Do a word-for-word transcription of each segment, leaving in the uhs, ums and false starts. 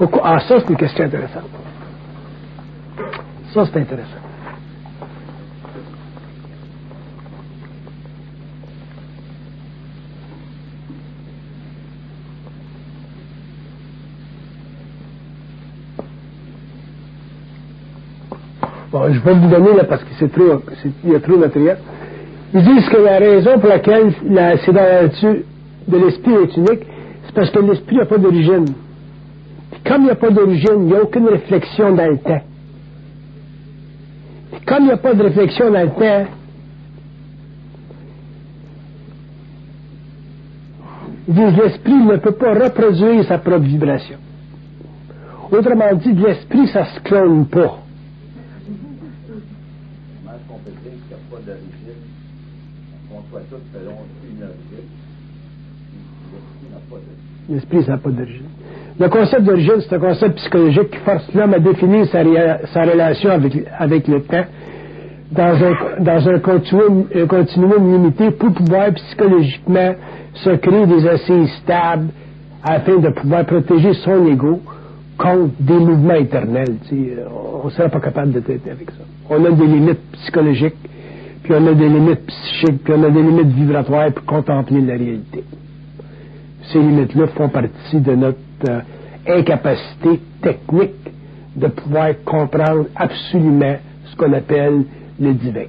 Pourquoi? Ah, ça, c'est une question intéressante. Ça, c'est intéressant. Bon, je vais vous donner là parce que c'est trop, c'est, il y a trop de matériel. Ils disent que la raison pour laquelle la, c'est dans la nature de l'esprit est unique, c'est parce que l'esprit n'a pas d'origine. Puis comme il n'y a pas d'origine, il n'y a aucune réflexion dans le temps. Puis comme il n'y a pas de réflexion dans le temps, ils disent que l'esprit ne peut pas reproduire sa propre vibration. Autrement dit, l'esprit, ça se clone pas. L'esprit, ça n'a pas d'origine. Le concept d'origine, c'est un concept psychologique qui force l'homme à définir sa, sa relation avec, avec le temps dans un, dans un continuum, un continuum limité pour pouvoir psychologiquement se créer des assises stables afin de pouvoir protéger son ego contre des mouvements éternels. Tu sais, on ne serait pas capable de traiter avec ça. On a des limites psychologiques, puis on a des limites psychiques, puis on a des limites vibratoires pour contempler la réalité. Ces limites-là font partie de notre euh, incapacité technique de pouvoir comprendre absolument ce qu'on appelle le divin.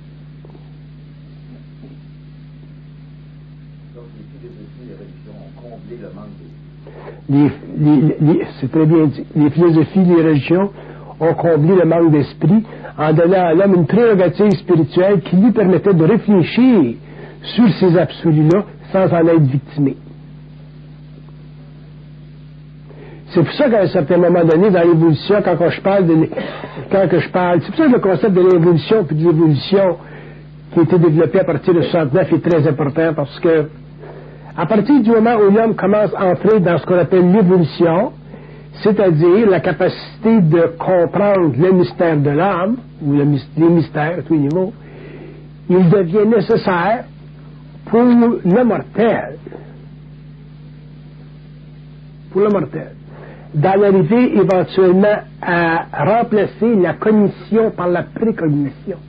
Donc les philosophies et les religions ont comblé le manque d'esprit. Les, les, les, c'est très bien dit. Les philosophies et les religions ont comblé le manque d'esprit en donnant à l'homme une prérogative spirituelle qui lui permettait de réfléchir sur ces absolus-là sans en être victimé. C'est pour ça qu'à un certain moment donné, dans l'évolution, quand, quand je parle de quand que je parle, c'est pour ça que le concept de l'évolution puis de l'évolution qui a été développé à partir de soixante-neuf est très important parce que à partir du moment où l'homme commence à entrer dans ce qu'on appelle l'évolution, c'est-à-dire la capacité de comprendre le mystère de l'âme, ou le, les mystères à tous les niveaux, il devient nécessaire pour le mortel, pour le mortel, d'en arriver éventuellement à remplacer la cognition par la précognition.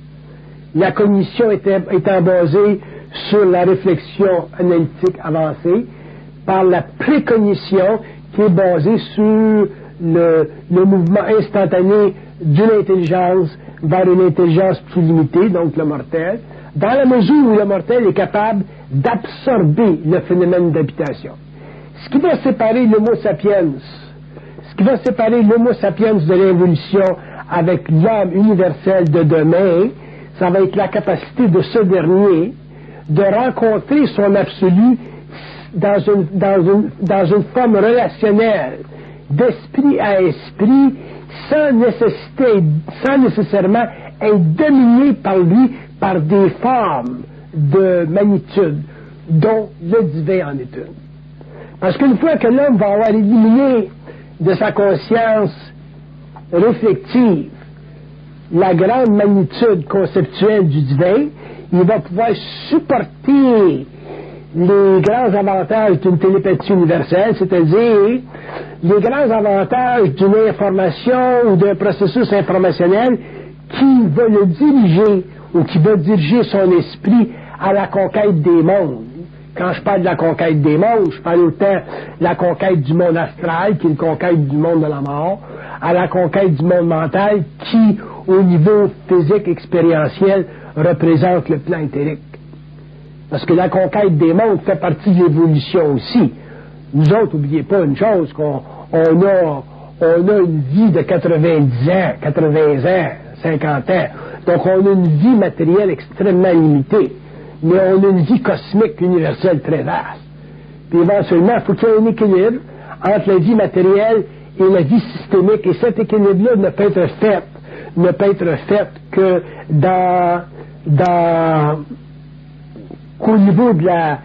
La cognition étant, étant basée sur la réflexion analytique avancée, par la précognition qui est basée sur le, le mouvement instantané d'une intelligence vers une intelligence plus limitée, donc le mortel, dans la mesure où le mortel est capable d'absorber le phénomène d'habitation. Ce qui va séparer l'homo sapiens, ce qui va séparer l'homo sapiens de l'évolution avec l'homme universel de demain, ça va être la capacité de ce dernier de rencontrer son absolu dans une, dans une, dans une forme relationnelle, d'esprit à esprit, sans nécessité, sans nécessairement être dominé par lui par des formes de magnitude, dont le divin en est une. Parce qu'une fois que l'homme va avoir éliminé de sa conscience réflective la grande magnitude conceptuelle du divin, il va pouvoir supporter les grands avantages d'une télépathie universelle, c'est-à-dire les grands avantages d'une information ou d'un processus informationnel qui va le diriger ou qui va diriger son esprit à la conquête des mondes. Quand je parle de la conquête des mondes, je parle autant de la conquête du monde astral, qui est une conquête du monde de la mort, à la conquête du monde mental, qui, au niveau physique expérientiel, représente le plan éthérique. Parce que la conquête des mondes fait partie de l'évolution aussi. Nous autres, n'oubliez pas une chose, qu'on on a, on a une vie de quatre-vingt-dix ans, quatre-vingts ans, cinquante ans. Donc on a une vie matérielle extrêmement limitée. Mais on a une vie cosmique universelle très vaste. Puis éventuellement, il faut qu'il y ait un équilibre entre la vie matérielle et la vie systémique. Et cet équilibre-là ne peut être fait, ne peut être fait que dans, dans, qu'au niveau de la,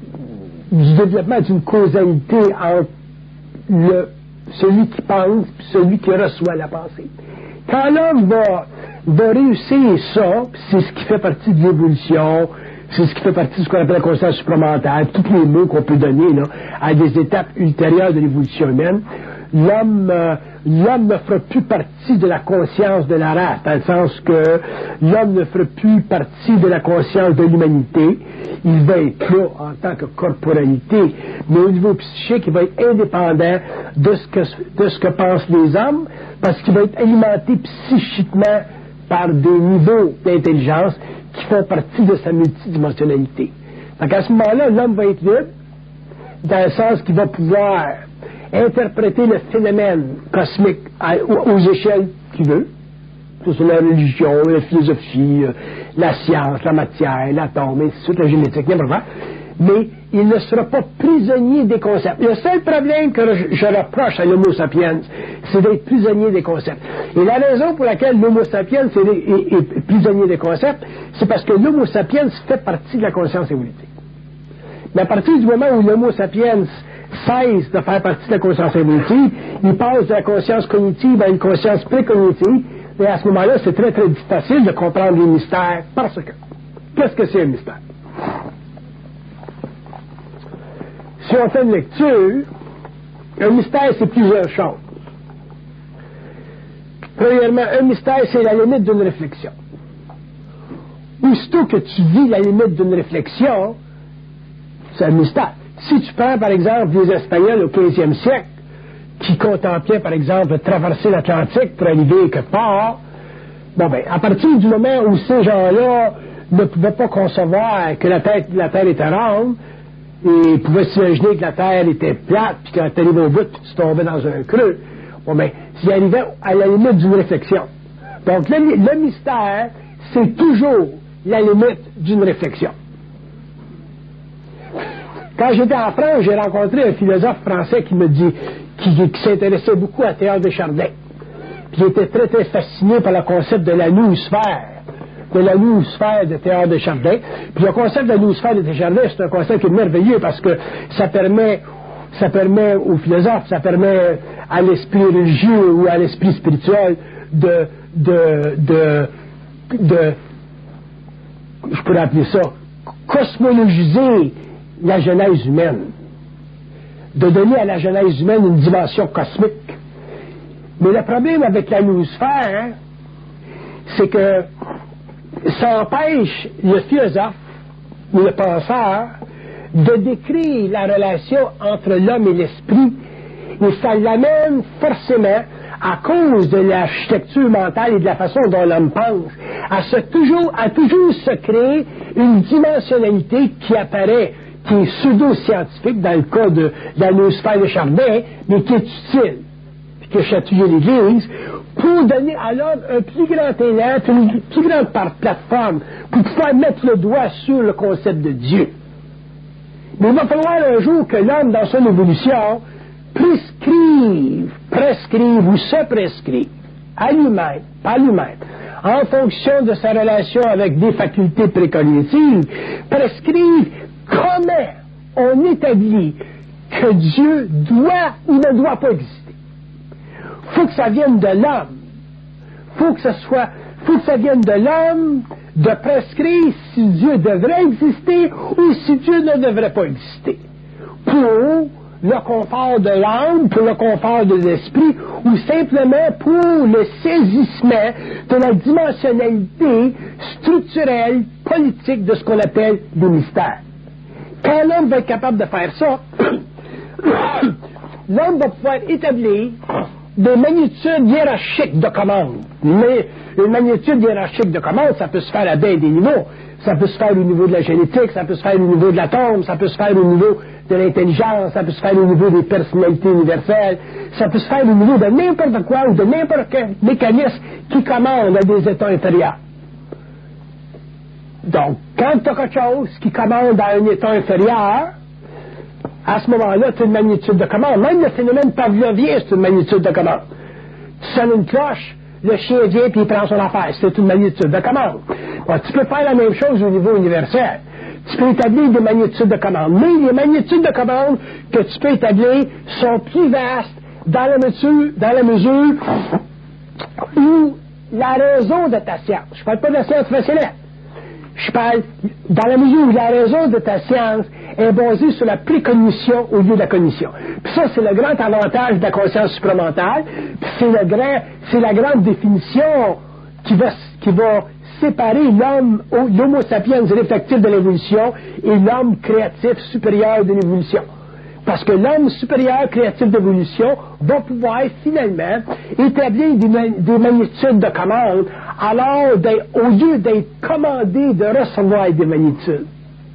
du développement d'une causalité entre le, celui qui pense et celui qui reçoit la pensée. Quand l'homme va, va réussir ça, c'est ce qui fait partie de l'évolution, c'est ce qui fait partie de ce qu'on appelle la conscience supramentale, tous les mots qu'on peut donner là, à des étapes ultérieures de l'évolution humaine. l'homme, euh, l'homme ne fera plus partie de la conscience de la race, dans le sens que l'homme ne fera plus partie de la conscience de l'humanité. Il va être là en tant que corporalité, mais au niveau psychique, il va être indépendant de ce que, de ce que pensent les hommes, parce qu'il va être alimenté psychiquement par des niveaux d'intelligence qui font partie de sa multidimensionnalité. Donc à ce moment-là, l'homme va être libre, dans le sens qu'il va pouvoir interpréter le phénomène cosmique à, aux, aux échelles qu'il veut, que ce soit la religion, la philosophie, euh, la science, la matière, l'atome, et ainsi de suite, la génétique, n'importe quoi, mais il ne sera pas prisonnier des concepts. Le seul problème que je, je reproche à l'Homo sapiens, c'est d'être prisonnier des concepts. Et la raison pour laquelle l'Homo sapiens est, est, est prisonnier des concepts, c'est parce que l'Homo sapiens fait partie de la conscience évolutive. Mais à partir du moment où l'Homo sapiens cesse de faire partie de la conscience évolutive, il passe de la conscience cognitive à une conscience précognitive, et à ce moment-là, c'est très très facile de comprendre les mystères, parce que, qu'est-ce que c'est un mystère? Si on fait une lecture, un mystère, c'est plusieurs choses. Premièrement, un mystère, c'est la limite d'une réflexion. Aussitôt que tu vis la limite d'une réflexion, c'est un mystère. Si tu prends, par exemple, les Espagnols au quinzième siècle, qui contemplaient, par exemple, traverser l'Atlantique pour arriver quelque part, bon ben, à partir du moment où ces gens-là ne pouvaient pas concevoir que la Terre, la terre était ronde, et pouvaient s'imaginer que la Terre était plate, puis quand tu arrives au bout, puis tu tombais dans un creux, bon ben, ils arrivaient à la limite d'une réflexion. Donc, le, le mystère, c'est toujours la limite d'une réflexion. Quand j'étais en France, j'ai rencontré un philosophe français qui me dit, qui, qui s'intéressait beaucoup à Théodore Desjardins. Puis il était très, très fasciné par le concept de la noosphère, de la noosphère de Théodore Desjardins. Puis le concept de la noosphère de Desjardins, c'est un concept qui est merveilleux parce que ça permet, ça permet aux philosophes, ça permet à l'esprit religieux ou à l'esprit spirituel de, de, de, de, je pourrais appeler ça, cosmologiser la genèse humaine, de donner à la genèse humaine une dimension cosmique. Mais le problème avec la noosphère, hein, c'est que ça empêche le philosophe ou le penseur de décrire la relation entre l'homme et l'esprit, et ça l'amène forcément, à cause de l'architecture mentale et de la façon dont l'homme pense, à, se toujours, à toujours se créer une dimensionnalité qui apparaît, qui est pseudo-scientifique dans le cas de, de la noosphère de Chardin, mais qui est utile, puis qui a chatouillé l'Église, pour donner à l'homme un plus grand élan, une plus grande plateforme, pour pouvoir mettre le doigt sur le concept de Dieu. Mais il va falloir un jour que l'homme, dans son évolution, prescrive, prescrive ou se prescrive à lui-même, par lui-même, en fonction de sa relation avec des facultés précognitives, prescrive comment on établit que Dieu doit ou ne doit pas exister. Faut que ça vienne de l'homme. Faut que ça soit, faut que ça vienne de l'homme de prescrire si Dieu devrait exister ou si Dieu ne devrait pas exister. Pour le confort de l'âme, pour le confort de l'esprit, ou simplement pour le saisissement de la dimensionnalité structurelle, politique de ce qu'on appelle des mystères. Quand l'homme va être capable de faire ça, l'homme va pouvoir établir des magnitudes hiérarchiques de commande. Mais une magnitude hiérarchique de commande, ça peut se faire à bien des niveaux. Ça peut se faire au niveau de la génétique, ça peut se faire au niveau de l'atome, ça peut se faire au niveau de l'intelligence, ça peut se faire au niveau des personnalités universelles, ça peut se faire au niveau de n'importe quoi ou de n'importe quel mécanisme qui commande à des états inférieurs. Donc, quand tu as quelque chose qui commande à un état inférieur, à ce moment-là, tu as une magnitude de commande. Même le phénomène pavlovien, c'est une magnitude de commande. Tu sonnes une cloche, le chien vient et il prend son affaire. C'est une magnitude de commande. Bon, tu peux faire la même chose au niveau universel. Tu peux établir des magnitudes de commande. Mais les magnitudes de commande que tu peux établir sont plus vastes dans la mesure, dans la mesure où la raison de ta science, je ne parle pas de la science rationnelle, je parle dans la mesure où la raison de ta science est basée sur la précognition au lieu de la cognition. Puis ça, c'est le grand avantage de la conscience supramentale, puis c'est le grand, c'est la grande définition qui va, qui va séparer l'homme, l'homo sapiens réflectif de l'évolution et l'homme créatif supérieur de l'évolution. Parce que l'homme supérieur créatif d'évolution va pouvoir finalement établir des, des magnitudes de commande, alors au lieu d'être commandé de recevoir des magnitudes.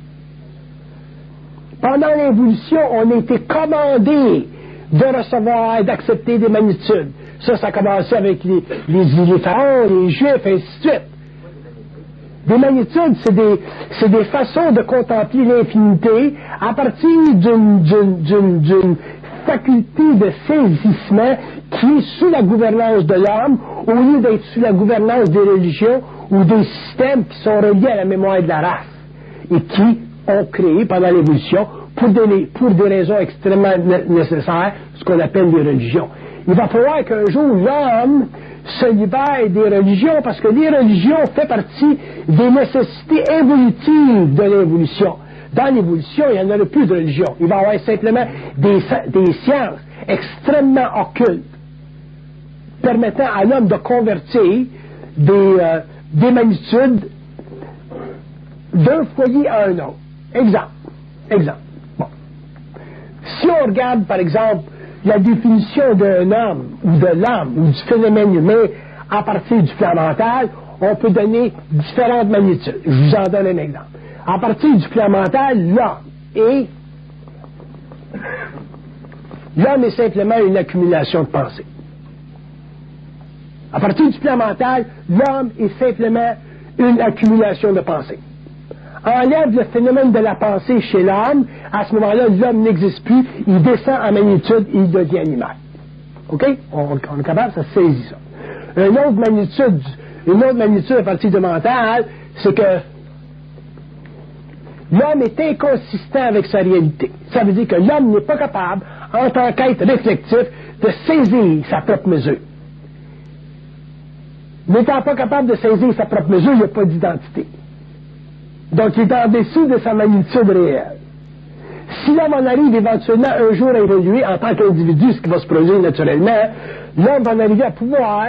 Pendant l'évolution, on a été commandé de recevoir et d'accepter des magnitudes. Ça, ça a commencé avec les, les, les pharaons, les juifs, et ainsi de suite. Des magnitudes, c'est des, c'est des façons de contempler l'infinité à partir d'une, d'une, d'une, d'une faculté de saisissement qui est sous la gouvernance de l'homme, au lieu d'être sous la gouvernance des religions ou des systèmes qui sont reliés à la mémoire de la race et qui ont créé pendant l'évolution, pour des, pour des raisons extrêmement nécessaires, ce qu'on appelle les religions. Il va falloir qu'un jour l'homme se libère des religions, parce que les religions font partie des nécessités évolutives de l'évolution. Dans l'évolution, il n'y en aura plus de religion. Il va y avoir simplement des, des sciences extrêmement occultes, permettant à l'homme de convertir des, euh, des magnitudes d'un foyer à un autre. Exemple. Exemple. Bon. Si on regarde, par exemple, la définition d'un homme, ou de l'âme, ou du phénomène humain, à partir du plan mental, on peut donner différentes magnitudes. Je vous en donne un exemple. À partir du plan mental, l'homme est... L'homme est simplement une accumulation de pensées. À partir du plan mental, l'homme est simplement une accumulation de pensées. Enlève le phénomène de la pensée chez l'homme, à ce moment-là, l'homme n'existe plus, il descend en magnitude, il devient animal. OK? On, on est capable, ça saisit ça. Une autre magnitude, une autre magnitude à partir du mental, c'est que l'homme est inconsistant avec sa réalité. Ça veut dire que l'homme n'est pas capable, en tant qu'être réflectif, de saisir sa propre mesure. N'étant pas capable de saisir sa propre mesure, il n'y a pas d'identité. Donc, il est en dessous de sa magnitude réelle. Si l'homme en arrive éventuellement un jour à évoluer en tant qu'individu, ce qui va se produire naturellement, l'homme va en arriver à pouvoir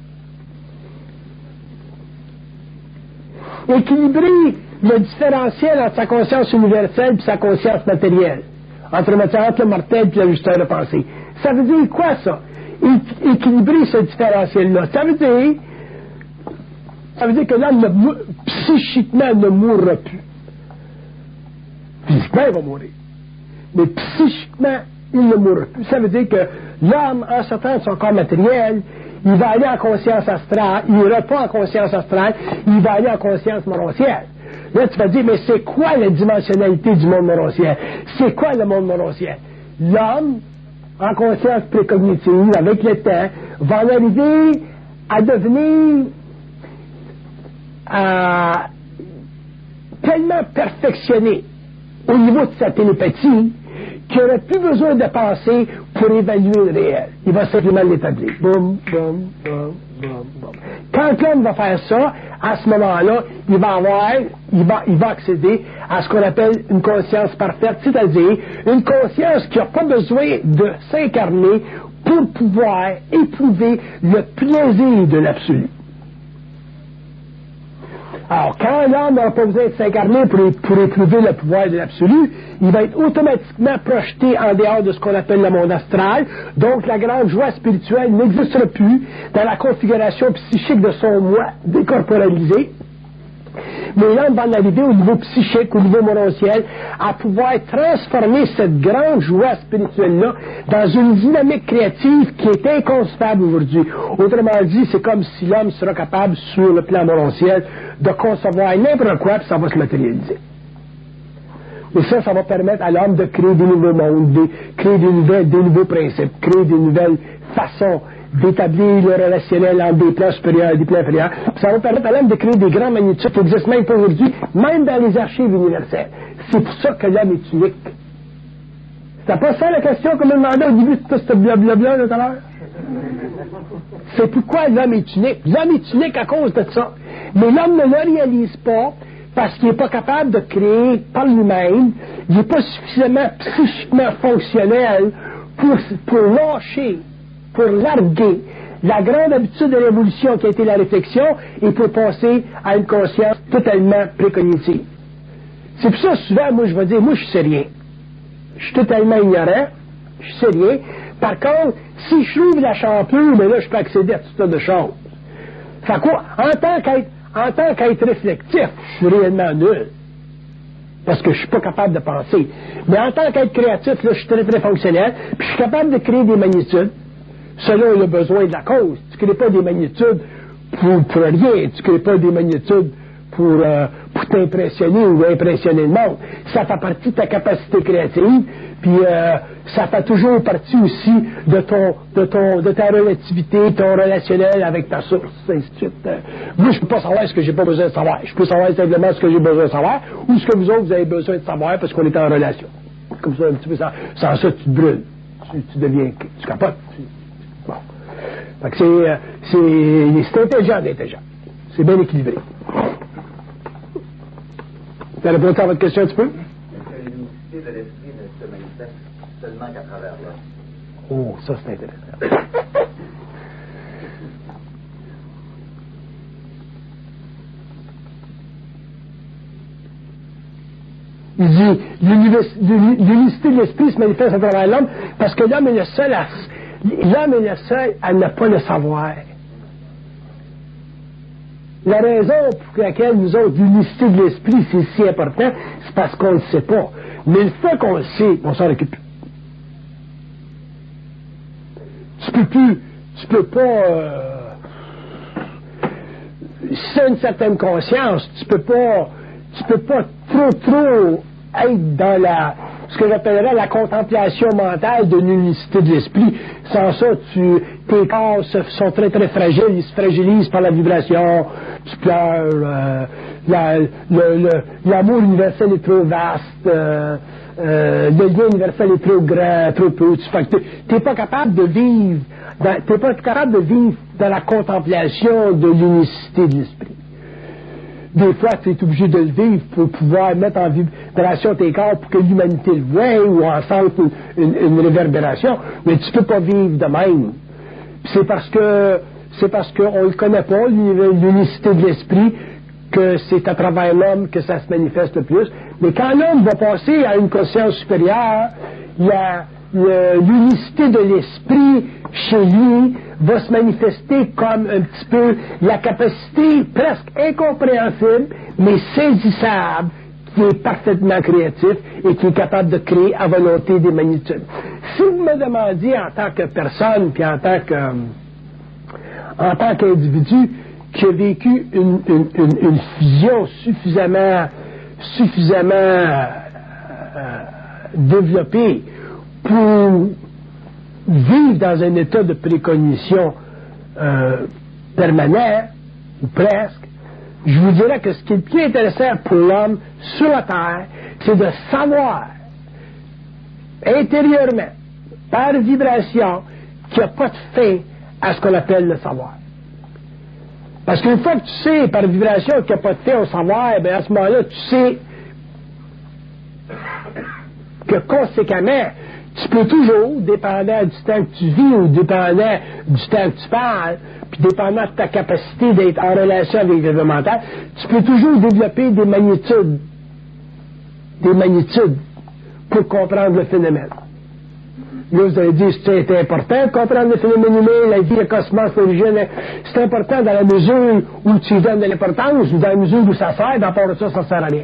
équilibrer le différentiel entre sa conscience universelle et sa conscience matérielle, entre, entre le mortel et l'ajusteur de pensée. Ça veut dire quoi, ça? É- équilibrer ce différentiel-là. Ça veut dire Ça veut dire que l'homme, ne, psychiquement, ne mourra plus. Physiquement, il va mourir. Mais psychiquement, il ne mourra plus. Ça veut dire que l'homme, en sortant de son corps matériel, il va aller en conscience astrale, il n'ira pas en conscience astrale, il va aller en conscience moroncière. Là, tu vas dire, mais c'est quoi la dimensionnalité du monde moroncière? C'est quoi le monde moroncière? L'homme, en conscience précognitive, avec le temps, va en arriver à devenir à tellement perfectionné au niveau de sa télépathie qu'il n'aurait plus besoin de penser pour évaluer le réel. Il va simplement l'établir. Boum, boum, boum, boum, boum. Quand l'homme va faire ça, à ce moment-là, il va avoir, il va, il va accéder à ce qu'on appelle une conscience parfaite, c'est-à-dire une conscience qui n'a pas besoin de s'incarner pour pouvoir éprouver le plaisir de l'absolu. Alors, quand l'homme n'a pas besoin de s'incarner pour, pour éprouver le pouvoir de l'absolu, il va être automatiquement projeté en dehors de ce qu'on appelle le monde astral. Donc, la grande joie spirituelle n'existera plus dans la configuration psychique de son moi décorporalisé. Mais l'homme va en arriver au niveau psychique, au niveau moronciel, à pouvoir transformer cette grande joie spirituelle-là dans une dynamique créative qui est inconcevable aujourd'hui. Autrement dit, c'est comme si l'homme sera capable, sur le plan moronciel, de concevoir n'importe quoi, puis ça va se matérialiser. Et ça, ça va permettre à l'homme de créer des nouveaux mondes, de créer des, nouvelles, des nouveaux principes, créer des nouvelles façons d'établir le relationnel entre des plans supérieurs et des plans inférieurs. Ça va permettre à l'homme de créer des grandes magnitudes qui existent même pas aujourd'hui, même dans les archives universelles. C'est pour ça que l'homme est unique. C'était pas ça la question qu'on me demandait au début de tout ce blablabla tout à l'heure? C'est pourquoi l'homme est unique. L'homme est unique à cause de ça. Mais l'homme ne le réalise pas parce qu'il n'est pas capable de créer par lui-même il n'est pas suffisamment psychiquement fonctionnel pour, pour lâcher, pour larguer la grande habitude de l'évolution qui a été la réflexion et pour passer à une conscience totalement précognitive. C'est pour ça, souvent, moi, je vais dire, moi, je sais rien. Je suis totalement ignorant, je sais rien. Par contre, si je trouve la champlure, ben là, je peux accéder à toutes sortes de choses. Fait quoi, en tant qu'être, en tant qu'être réflectif, je suis réellement nul. Parce que je suis pas capable de penser. Mais en tant qu'être créatif, là, je suis très, très fonctionnel, puis je suis capable de créer des magnitudes selon le besoin de la cause. Tu ne crées pas des magnitudes pour, pour rien. Tu ne crées pas des magnitudes pour, euh, pour t'impressionner ou impressionner le monde. Ça fait partie de ta capacité créative, puis euh, ça fait toujours partie aussi de ton, de ton, de ta relativité, ton relationnel avec ta source, ainsi de suite. Moi, je ne peux pas savoir ce que j'ai pas besoin de savoir. Je peux savoir simplement ce que j'ai besoin de savoir, ou ce que vous autres, vous avez besoin de savoir parce qu'on est en relation. Comme ça, un petit peu, sans, sans ça, tu te brûles. Tu, tu deviens, tu capotes. Tu, bon. Fait que c'est, c'est, c'est intelligent d'intelligent. C'est bien équilibré. Tu as répondu à votre question un petit peu? Est-ce que l'unicité de l'esprit ne se manifeste seulement qu'à travers l'homme? Oh, ça c'est intéressant. Il dit, l'unicité de l'esprit se manifeste à travers l'homme parce que l'homme est le seul à, l'homme est le seul à ne pas le savoir. La raison pour laquelle nous autres, l'unicité de l'esprit, c'est si important, c'est parce qu'on ne le sait pas. Mais une fois qu'on le sait, on s'en occupe. Tu peux plus, tu peux pas, euh, si tu as une certaine conscience, tu peux pas, tu peux pas trop, trop être dans la, ce que j'appellerais la contemplation mentale de l'unicité de l'esprit. Sans ça, tu, tes corps sont très, très fragiles, ils se fragilisent par la vibration, tu pleures, euh, la, le, le, l'amour universel est trop vaste, euh, euh, le lien universel est trop grand, trop peu, tu fais que t'es pas capable de vivre, dans, t'es pas capable de vivre dans la contemplation de l'unicité de l'esprit. Des fois, tu es obligé de le vivre pour pouvoir mettre en vibration tes corps pour que l'humanité le voie ou en sente une, une, une réverbération, mais tu peux pas vivre de même. C'est parce que c'est parce qu'on ne le connaît pas, l'unicité de l'esprit, que c'est à travers l'homme que ça se manifeste le plus. Mais quand l'homme va passer à une conscience supérieure, il y a le, l'unicité de l'esprit chez lui va se manifester comme un petit peu la capacité presque incompréhensible, mais saisissable, qui est parfaitement créatif et qui est capable de créer à volonté des magnitudes. Si vous me demandiez en tant que personne, puis en tant que en tant qu'individu qui a vécu une, une, une, une fusion suffisamment suffisamment euh, développée pour vivre dans un état de précognition euh, permanent, ou presque, je vous dirais que ce qui est le plus intéressant pour l'homme sur la Terre, c'est de savoir intérieurement, par vibration, qu'il n'y a pas de fin à ce qu'on appelle le savoir. Parce qu'une fois que tu sais par vibration qu'il n'y a pas de fin au savoir, bien à ce moment-là, tu sais que conséquemment, tu peux toujours, dépendant du temps que tu vis ou dépendant du temps que tu parles, puis dépendant de ta capacité d'être en relation avec l'événement mental, tu peux toujours développer des magnitudes, des magnitudes pour comprendre le phénomène. Là, vous allez dire, c'est important de comprendre le phénomène humain, la vie, le cosmos, l'origine. C'est important dans la mesure où tu donnes de l'importance ou dans la mesure où ça sert, d'à part de ça, ça sert à rien.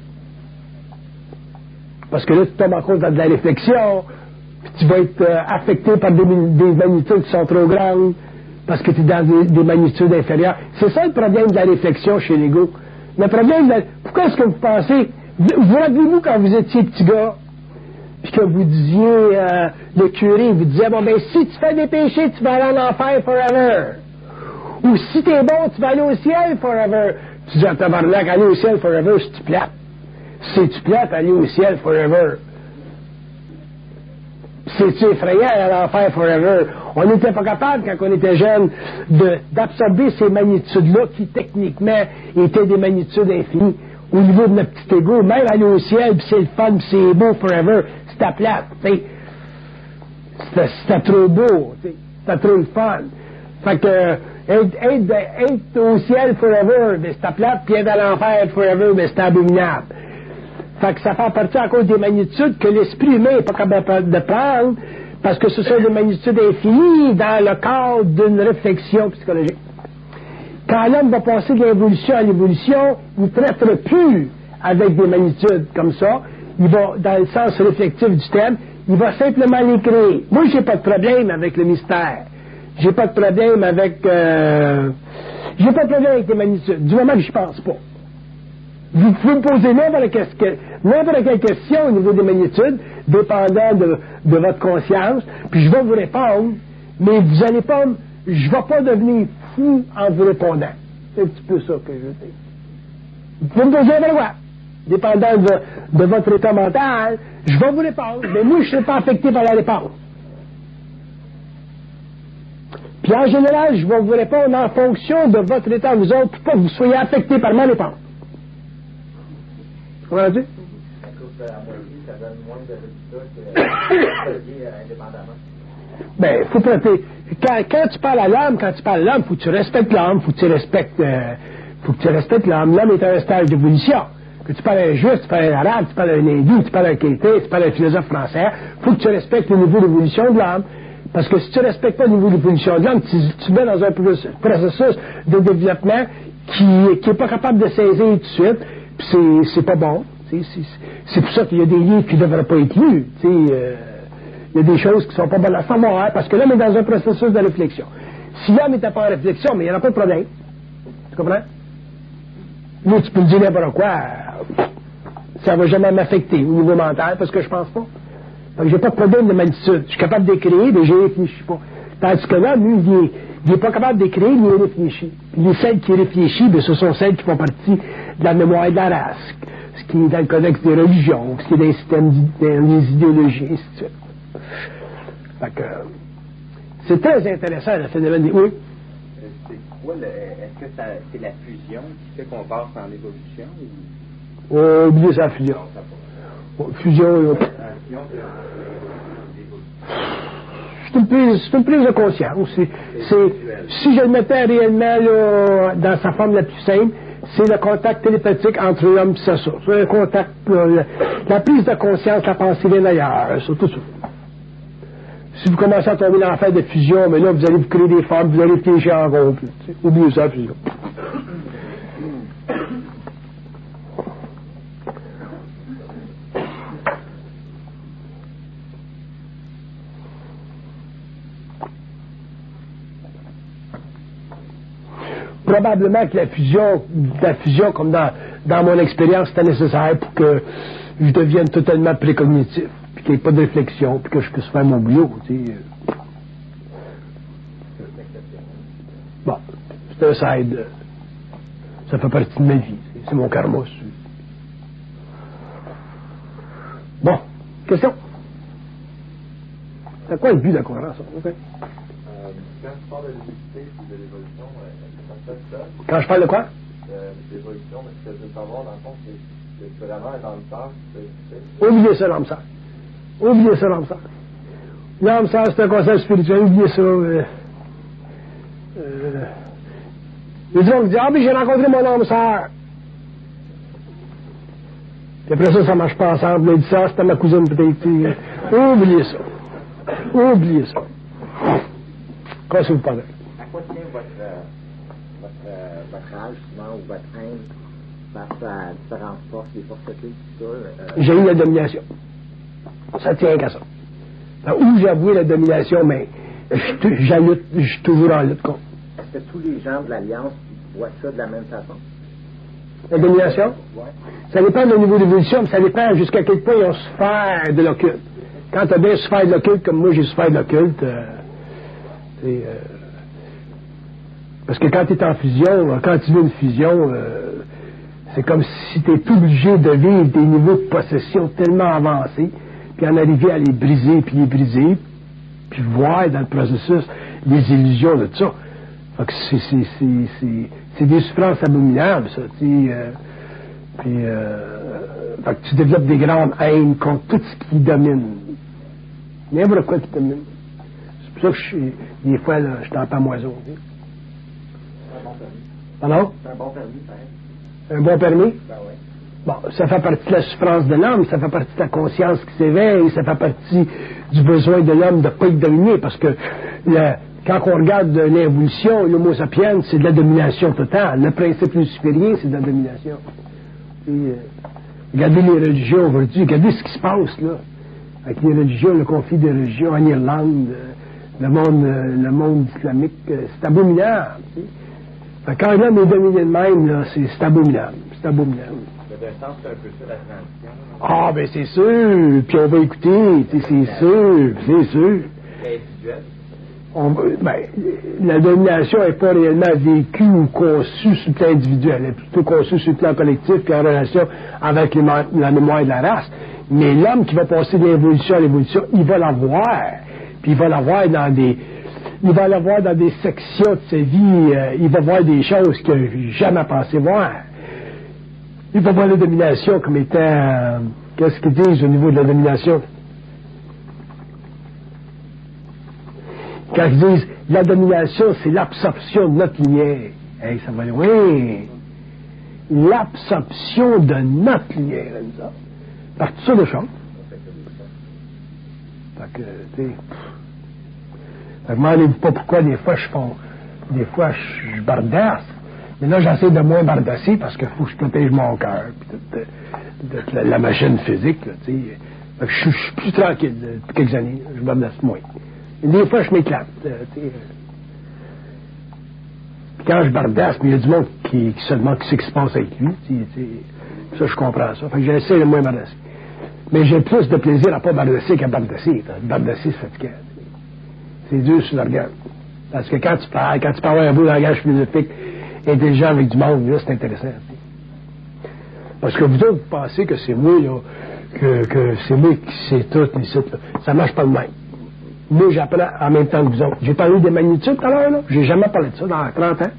Parce que là, tu tombes en compte dans de la réflexion, puis tu vas être euh, affecté par des, des magnitudes qui sont trop grandes, parce que tu es dans des, des magnitudes inférieures. C'est ça le problème de la réflexion chez l'ego. Le problème de la... Pourquoi est-ce que vous pensez... Vous, vous rappelez-vous quand vous étiez petit gars, puis que vous disiez, euh, le curé vous disait, bon, ben, si tu fais des péchés, tu vas aller en enfer forever. Ou si t'es bon, tu vas aller au ciel forever. Tu dis à tabarnak, aller au ciel forever, c'est-tu plate? C'est-tu plate, aller au ciel forever? C'est-tu effrayant, aller en enfer forever? On n'était pas capable, quand on était jeune, de, d'absorber ces magnitudes-là qui, techniquement, étaient des magnitudes infinies. au niveau de notre petit ego, même aller au ciel, puis c'est le fun, puis c'est beau forever, c'était plate, tu sais. C'était, c'était trop beau, tu sais. C'était trop le fun. Fait que, être, être, être au ciel forever, ben c'était plate, puis être à l'enfer forever, ben c'était abominable. Fait que ça fait partie à cause des magnitudes que l'esprit humain n'est pas capable de prendre, parce que ce sont des magnitudes infinies dans le cadre d'une réflexion psychologique. Quand l'homme va passer de l'évolution à l'évolution, il ne traitera plus avec des magnitudes comme ça. Il va, dans le sens réflectif du thème, il va simplement les créer. Moi, j'ai pas de problème avec le mystère. J'ai pas de problème avec... Euh, j'ai pas de problème avec les magnitudes, du moment que je pense pas. Vous pouvez me poser n'importe quelle, n'importe quelle question au niveau des magnitudes, dépendant de, de votre conscience, puis je vais vous répondre, mais vous allez pas... Je vais pas devenir fou en vous répondant. C'est un petit peu ça que je veux dire. Vous pouvez me poser n'importe quoi. Dépendant de, de votre état mental, je vais vous répondre, mais moi, je ne serai pas affecté par la réponse. Puis en général, je vais vous répondre en fonction de votre état, vous autres, pour pas que vous soyez affectés par ma réponse. Comprends-tu? À cause de la moitié, ça donne moins de résultats que relié indépendamment. Ben, faut traiter. Quand, quand tu parles à l'homme, quand tu parles à l'homme, faut que tu respectes l'homme, faut que tu respectes, euh, faut que tu respectes l'homme. L'homme est à un stage d'évolution. Que tu parles à un juif, tu parles à un arabe, tu parles à un hindou, tu parles à un kété, tu parles à un philosophe français, faut que tu respectes le niveau d'évolution de l'homme. Parce que si tu ne respectes pas le niveau d'évolution de l'homme, tu, tu mets dans un processus de développement qui n'est pas capable de saisir tout de suite, puis c'est, c'est pas bon. C'est, c'est, c'est pour ça qu'il y a des livres qui ne devraient pas être lus. Euh, il y a des choses qui ne sont pas bonnes à savoir, parce que l'homme est dans un processus de réflexion. Si l'homme n'était pas en réflexion, mais il n'y en a pas de problème. Tu comprends? Là, tu peux me dire n'importe quoi, ça ne va jamais m'affecter au niveau mental, parce que je pense pas. Donc, j'ai pas de problème de magnitude. Je suis capable d'écrire, mais je ne réfléchis pas. Tandis que là, lui, il n'est pas capable d'écrire, il réfléchit. Puis les celles qui réfléchissent, ben, ce sont celles qui font partie de la mémoire de la race, ce qui est dans le codex des religions, ce qui est dans les systèmes, dans les idéologies, et ainsi de suite. Fait que, c'est très intéressant, le phénomène des... Oui? C'est quoi le... Est-ce que ça, c'est la fusion qui fait qu'on passe en évolution ou... Oh, oubliez ça, fusion. Oh, fusion... Euh... C'est une prise, c'est une prise de conscience. C'est, c'est, si je le mettais réellement là, dans sa forme la plus simple, c'est le contact télépathique entre l'homme et sa source. C'est un contact, là, la, la prise de conscience, la pensée vient d'ailleurs, c'est tout ça. Si vous commencez à tomber dans l'affaire de fusion, mais là, vous allez vous créer des formes, vous allez piéger en gros. Oubliez ça, fusion. Probablement que la fusion, la fusion, comme dans, dans mon expérience, c'était nécessaire pour que je devienne totalement précognitif, puis qu'il n'y ait pas de réflexion, puis que je puisse faire mon boulot. Tu sais. Bon, c'est un side. Ça fait partie de ma vie. C'est mon karma. Bon, question? C'est quoi le but de la conférence? Okay. Euh, quand tu parles de l'unité et de l'évolution, euh, ça fait ça. Quand je parle de quoi? Euh, l'évolution, mais ce que je veux savoir, dans le fond, c'est que vraiment est dans le temps, c'est... Oubliez ça, l'âme sœur. Oubliez ça, l'âme sœur. L'âme sœur, c'est un concept spirituel. Oubliez ça. Euh, euh, les gens me disent, ah, mais j'ai rencontré mon âme sœur. Puis après ça, ça ne marche pas ensemble. Il dit ça, c'était ma cousine peut-être. Oubliez ça. Oubliez ça. Qu'est-ce que vous parlez? À quoi tient votre, euh, votre, euh, votre âge, souvent, ou votre haine face à différentes forces, les forces occultes, tout ça? Euh... J'ai eu la domination. Ça tient qu'à ça. Enfin, où j'ai avoué la domination, mais je suis toujours en lutte contre. Est-ce que tous les gens de l'Alliance voient ça de la même façon? La domination? Oui. Ça dépend du niveau d'évolution, mais ça dépend jusqu'à quel point ils ont souffert de l'occulte. Quand tu as bien souffert de l'occulte, comme moi j'ai souffert de l'occulte, euh, euh, parce que quand tu es en fusion, quand tu veux une fusion, euh, c'est comme si tu es obligé de vivre des niveaux de possession tellement avancés, puis en arriver à les briser, puis les briser, puis voir dans le processus les illusions de tout ça. Fait que c'est, c'est, c'est, c'est, c'est des souffrances abominables, ça. Euh, Puis, euh, fait que tu développes des grandes haines contre tout ce qui domine. N'importe quoi qui domine. C'est pour ça que je suis, des fois, là, je t'entends moiseau. C'est un bon permis. Pardon? C'est un bon permis, pareil. Un bon permis? Ben oui. Bon, ça fait partie de la souffrance de l'homme, ça fait partie de la conscience qui s'éveille, ça fait partie du besoin de l'homme de ne pas être dominé, parce que le, quand on regarde l'évolution, l'homo sapiens, c'est de la domination totale. Le principe luciférien, c'est de la domination. Et, euh, regardez les religions aujourd'hui, regardez ce qui se passe là, avec les religions, le conflit des religions en Irlande, euh, le monde, euh, le monde islamique, euh, c'est abominable. Tu sais. Fait que quand l'homme est dominé de même, là, c'est, c'est abominable. C'est abominable. Mais d'un sens, c'est un peu ça la transition. Ah, ben c'est sûr, puis on va écouter, tu sais, c'est sûr, c'est sûr. C'est individuel. On, ben, la domination n'est pas réellement vécue ou conçue sur le plan individuel, elle est plutôt conçue sur le plan collectif puis en relation avec les, la mémoire de la race. Mais l'homme qui va passer de l'évolution à l'évolution, il va l'avoir, puis il va l'avoir dans des... Il va l'avoir dans des sections de sa vie, euh, il va voir des choses qu'il n'a jamais pensé voir. Il va voir la domination comme étant... Euh, qu'est-ce qu'ils disent au niveau de la domination? Quand ils disent la domination, c'est l'absorption de notre lumière. Hey, ça va loin. L'absorption de notre lumière, nous autres. Par toutes sortes de choses. Fait que, tu sais... Fait que demandez-vous pas pourquoi des fois je fais... Des fois je, je bardasse. Mais là, j'essaie de moins bardasser parce qu'il faut que je protège mon cœur. Puis de, de, de, de la, la machine physique, là, tu sais. Fait que je, je suis plus tranquille depuis quelques années. Là, je bardasse moins. Et des fois, je m'éclate. Euh, tu sais. Puis quand je bardasse, il y a du monde qui, qui se demande ce qui se passe avec lui. Tu sais, ça, je comprends ça. Fait que j'essaie de moins bardasser. Mais j'ai plus de plaisir à pas bardasser qu'à bardasser. Bardasser, c'est fatigant. C'est dur sur l'organe. Parce que quand tu parles, quand tu parles un beau langage philosophique intelligent avec du monde, là, c'est intéressant. Parce que vous autres, vous pensez que c'est moi, là, que, que c'est moi qui sais tout, et ça, ça marche pas de même. Moi, j'apprends en même temps que vous autres. J'ai parlé des magnitudes tout à l'heure, là. J'ai jamais parlé de ça dans trente ans.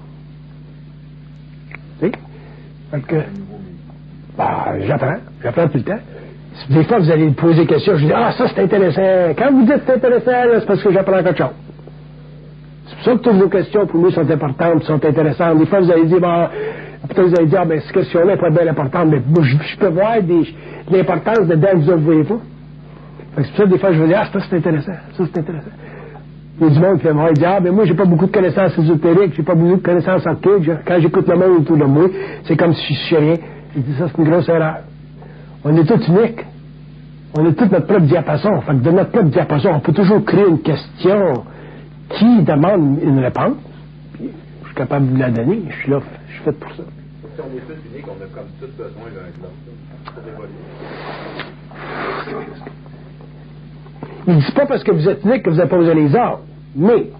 Tu sais? Fait que, bah, j'apprends. J'apprends tout le temps. Des fois, vous allez me poser des questions, je dis, ah, ça, c'est intéressant. Quand vous dites c'est intéressant, là, c'est parce que j'apprends quelque chose. C'est pour ça que toutes vos questions, pour nous, sont importantes, sont intéressantes. Des fois, vous allez dire, bon, peut-être vous allez dire, ah, ben, cette question-là n'est pas bien importante, mais moi, je, je peux voir des, l'importance dedans que vous ne voyez pas. Fait que c'est pour ça que des fois, je vais dire, ah, ça, c'est intéressant. Ça, c'est intéressant. Il y a du monde qui va me dire, ah, ben, moi, j'ai pas beaucoup de connaissances ésotériques, j'ai pas beaucoup de connaissances occultes. Quand j'écoute le monde autour de moi, c'est comme si je sais rien. Je dis, ça, c'est une grosse erreur. On est tous uniques. On est tous notre propre diapason. Fait que de notre propre diapason, on peut toujours créer une question qui demande une réponse. Puis, je suis capable de vous la donner. Je suis là, je suis fait pour ça. Si on est tous uniques, on a comme tous besoin l'un de l'autre pour évoluer. Il ne dit pas parce que vous êtes unique que vous n'avez pas besoin des autres. Mais,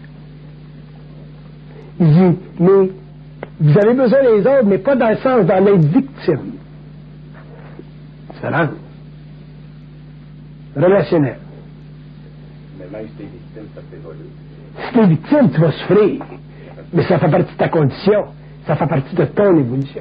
il dit, mais, vous avez besoin des autres, mais pas dans le sens d'en être victime. C'est différent. Relationnel. Mais même si t'es victime, ça t'évolue. Si t'es victime, tu vas souffrir. Mais ça fait partie de ta condition. Ça fait partie de ton évolution.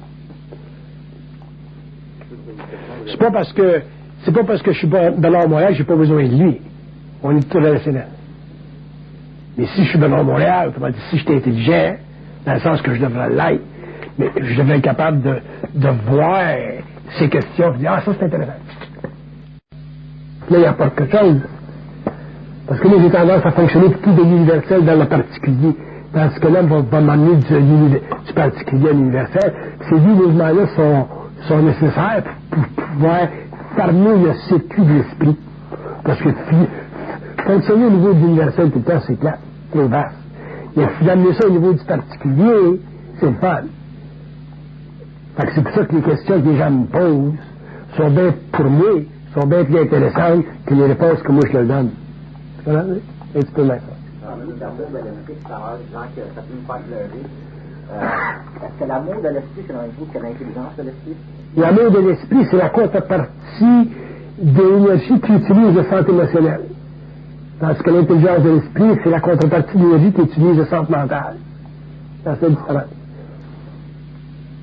C'est pas parce que c'est pas parce que je suis Bernard Montréal que j'ai pas besoin de lui. On est tout relationnel. Mais si je suis Bernard Montréal, autrement dit, si j'étais intelligent, dans le sens que je devrais l'être, mais je devrais être capable de, de voir ces questions et de dire, ah, ça c'est intéressant. Là, il n'y a pas quelque chose. Parce que là, j'ai tendance à fonctionner plus de l'universel dans le particulier. Tandis que l'homme va, va m'amener du, du particulier à l'universel. Ces deux mouvements-là sont, sont nécessaires pour, pour pouvoir fermer le circuit de l'esprit. Parce que fonctionner au niveau de l'universel tout le temps, c'est clair, c'est vaste. Et puis d'amener ça au niveau du particulier, c'est le fun. Fait que c'est pour ça que les questions que les gens me posent sont bien, pour moi, sont bien plus intéressantes que les réponses que moi je leur donne. Tu comprends? Un petit peu même. L'amour de l'esprit, tout à l'heure, disant que ça peut nous faire pleurer. Euh, est-ce que l'amour de l'esprit, c'est la même chose que l'intelligence de l'esprit? L'amour de l'esprit, c'est la contrepartie de l'énergie qui utilise le centre émotionnel. Tandis que l'intelligence de l'esprit, c'est la contrepartie de l'énergie qui utilise le centre mental. C'est assez différent.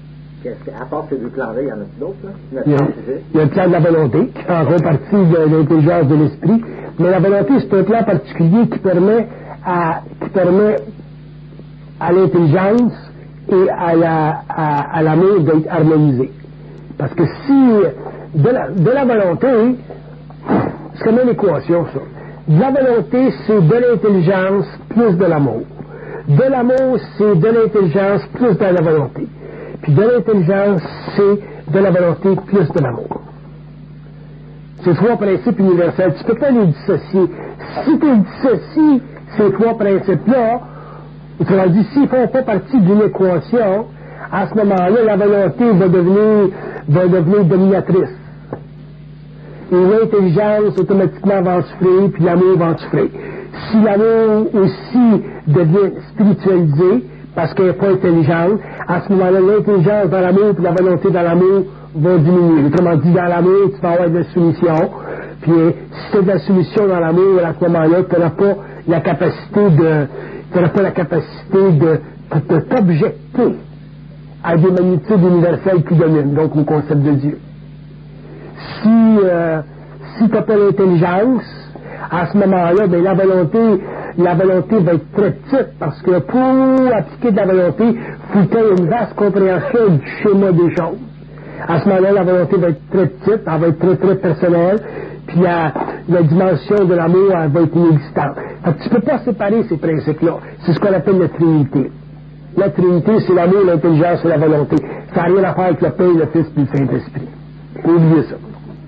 À part ces deux plans-là, il y en a d'autres, là? Il y, a, il y a le plan de la volonté, qui fait en gros partie de l'intelligence de l'esprit. Mais la volonté, c'est un plan particulier qui permet à, qui permet à l'intelligence et à, la, à, à l'amour d'être harmonisé. Parce que si, de la, de la volonté, c'est comme une équation, ça. De la volonté, c'est de l'intelligence plus de l'amour. De l'amour, c'est de l'intelligence plus de la volonté. Puis de l'intelligence, c'est de la volonté plus de l'amour. Ces trois principes universels, tu ne peux pas les dissocier. Si tu dissocies ces trois principes-là, autrement dit, s'ils ne font pas partie d'une équation, à ce moment-là, la volonté va devenir, va devenir dominatrice. Et l'intelligence, automatiquement, va en souffrir, puis l'amour va en souffrir. Si l'amour aussi devient spiritualisé, parce qu'elle n'est pas intelligente, à ce moment-là, l'intelligence dans l'amour puis la volonté dans l'amour vont diminuer. Autrement dit, dans l'amour, tu vas avoir de la soumission, puis si tu as de la soumission dans l'amour, à ce moment-là, tu n'auras pas la capacité de, tu n'auras pas la capacité de, de, de t'objecter à des magnitudes universelles qui dominent, donc au concept de Dieu. Si, euh, si tu n'as pas l'intelligence, à ce moment-là, ben, la volonté, la volonté va être très petite, parce que pour appliquer de la volonté, il faut qu'il y ait une vaste compréhension du schéma des choses. À ce moment-là, la volonté va être très petite, elle va être très, très personnelle, puis la, la dimension de l'amour, elle va être inexistante. Fait que tu ne peux pas séparer ces principes-là. C'est ce qu'on appelle la Trinité. La Trinité, c'est l'amour, l'intelligence et la volonté. Ça n'a rien à faire avec le Père, le Fils et le Saint-Esprit. Oubliez ça.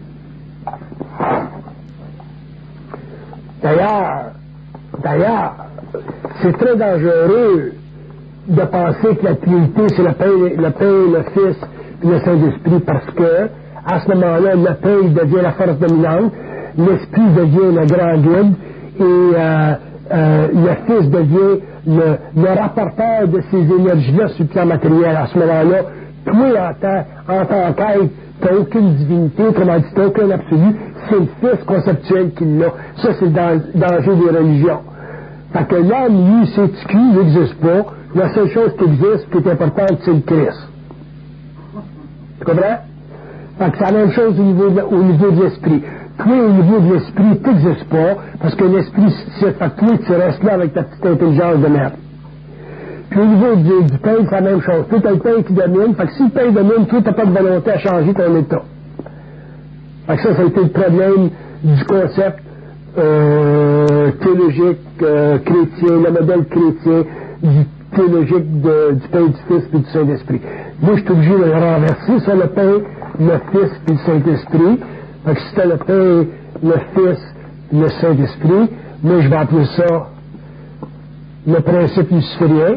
D'ailleurs, d'ailleurs, c'est très dangereux de penser que la Trinité, c'est le Père, le Père, le Fils et le Saint-Esprit, parce que, à ce moment-là, le Père devient la force dominante, l'Esprit devient le grand guide, et euh, euh, le Fils devient le, le rapporteur de ces énergies-là sur le plan matériel. À ce moment-là, toi, en tant, en tant qu'être, tu n'as aucune divinité, autrement dit, tu n'as aucun absolu, c'est le Fils conceptuel qui l'a. Ça, c'est le danger des religions. Fait que l'homme, lui, c'est qui, il n'existe pas. La seule chose qui existe, qui est importante, c'est le Christ. Tu comprends? Fait que c'est la même chose au niveau de, au niveau de l'esprit. Toi, au niveau de l'esprit, tu n'existes pas, parce que l'esprit, c'est fait que toi, tu restes là avec ta petite intelligence de merde. Puis au niveau du, du pain, c'est la même chose. Toi, tu as le pain qui domine. Fait que si le pain domine, toi, tu n'as pas de volonté à changer ton état. Fait que ça, ça a été le problème du concept euh, théologique euh, chrétien, le modèle chrétien du théologique de, du Père, du Fils et du Saint-Esprit. Moi, je suis obligé de le renverser sur le Père, le Fils et le Saint-Esprit. Fait que si c'était le Père, le Fils et le Saint-Esprit, moi, je vais appeler ça le principe luciférien.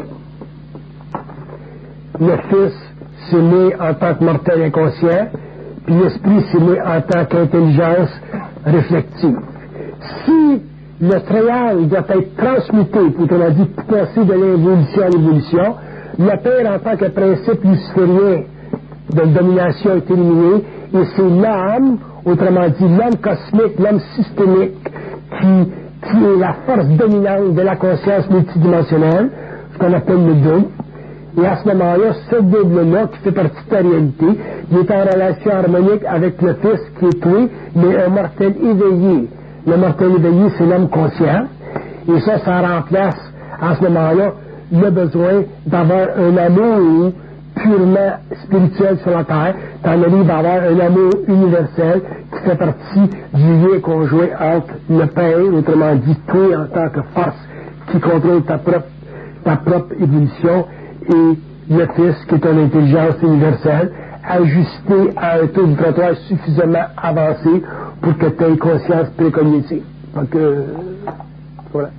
Le Fils s'est né en tant que mortel inconscient, puis l'Esprit s'est né en tant qu'intelligence réflective. Si le triangle doit être transmuté, autrement dit, passer de l'involution à l'évolution, le Père en tant que principe luciférien de domination est éliminé, et c'est l'âme, autrement dit, l'homme cosmique, l'homme systémique, qui, qui est la force dominante de la conscience multidimensionnelle, ce qu'on appelle le double. Et à ce moment-là, ce double-là, qui fait partie de ta réalité, il est en relation harmonique avec le Fils qui est toi, mais un mortel éveillé. Le mortel éveillé, c'est l'homme conscient. Et ça, ça remplace, à ce moment-là, le besoin d'avoir un amour purement spirituel sur la terre. Dans le livre, d'avoir un amour universel qui fait partie du lien conjoint entre le Père, autrement dit, toi en tant que force qui contrôle ta propre, ta propre évolution, et le Fils, qui est une intelligence universelle, ajustée à un taux de trottoir suffisamment avancé pour que tu aies conscience précognitive. Donc, euh, voilà.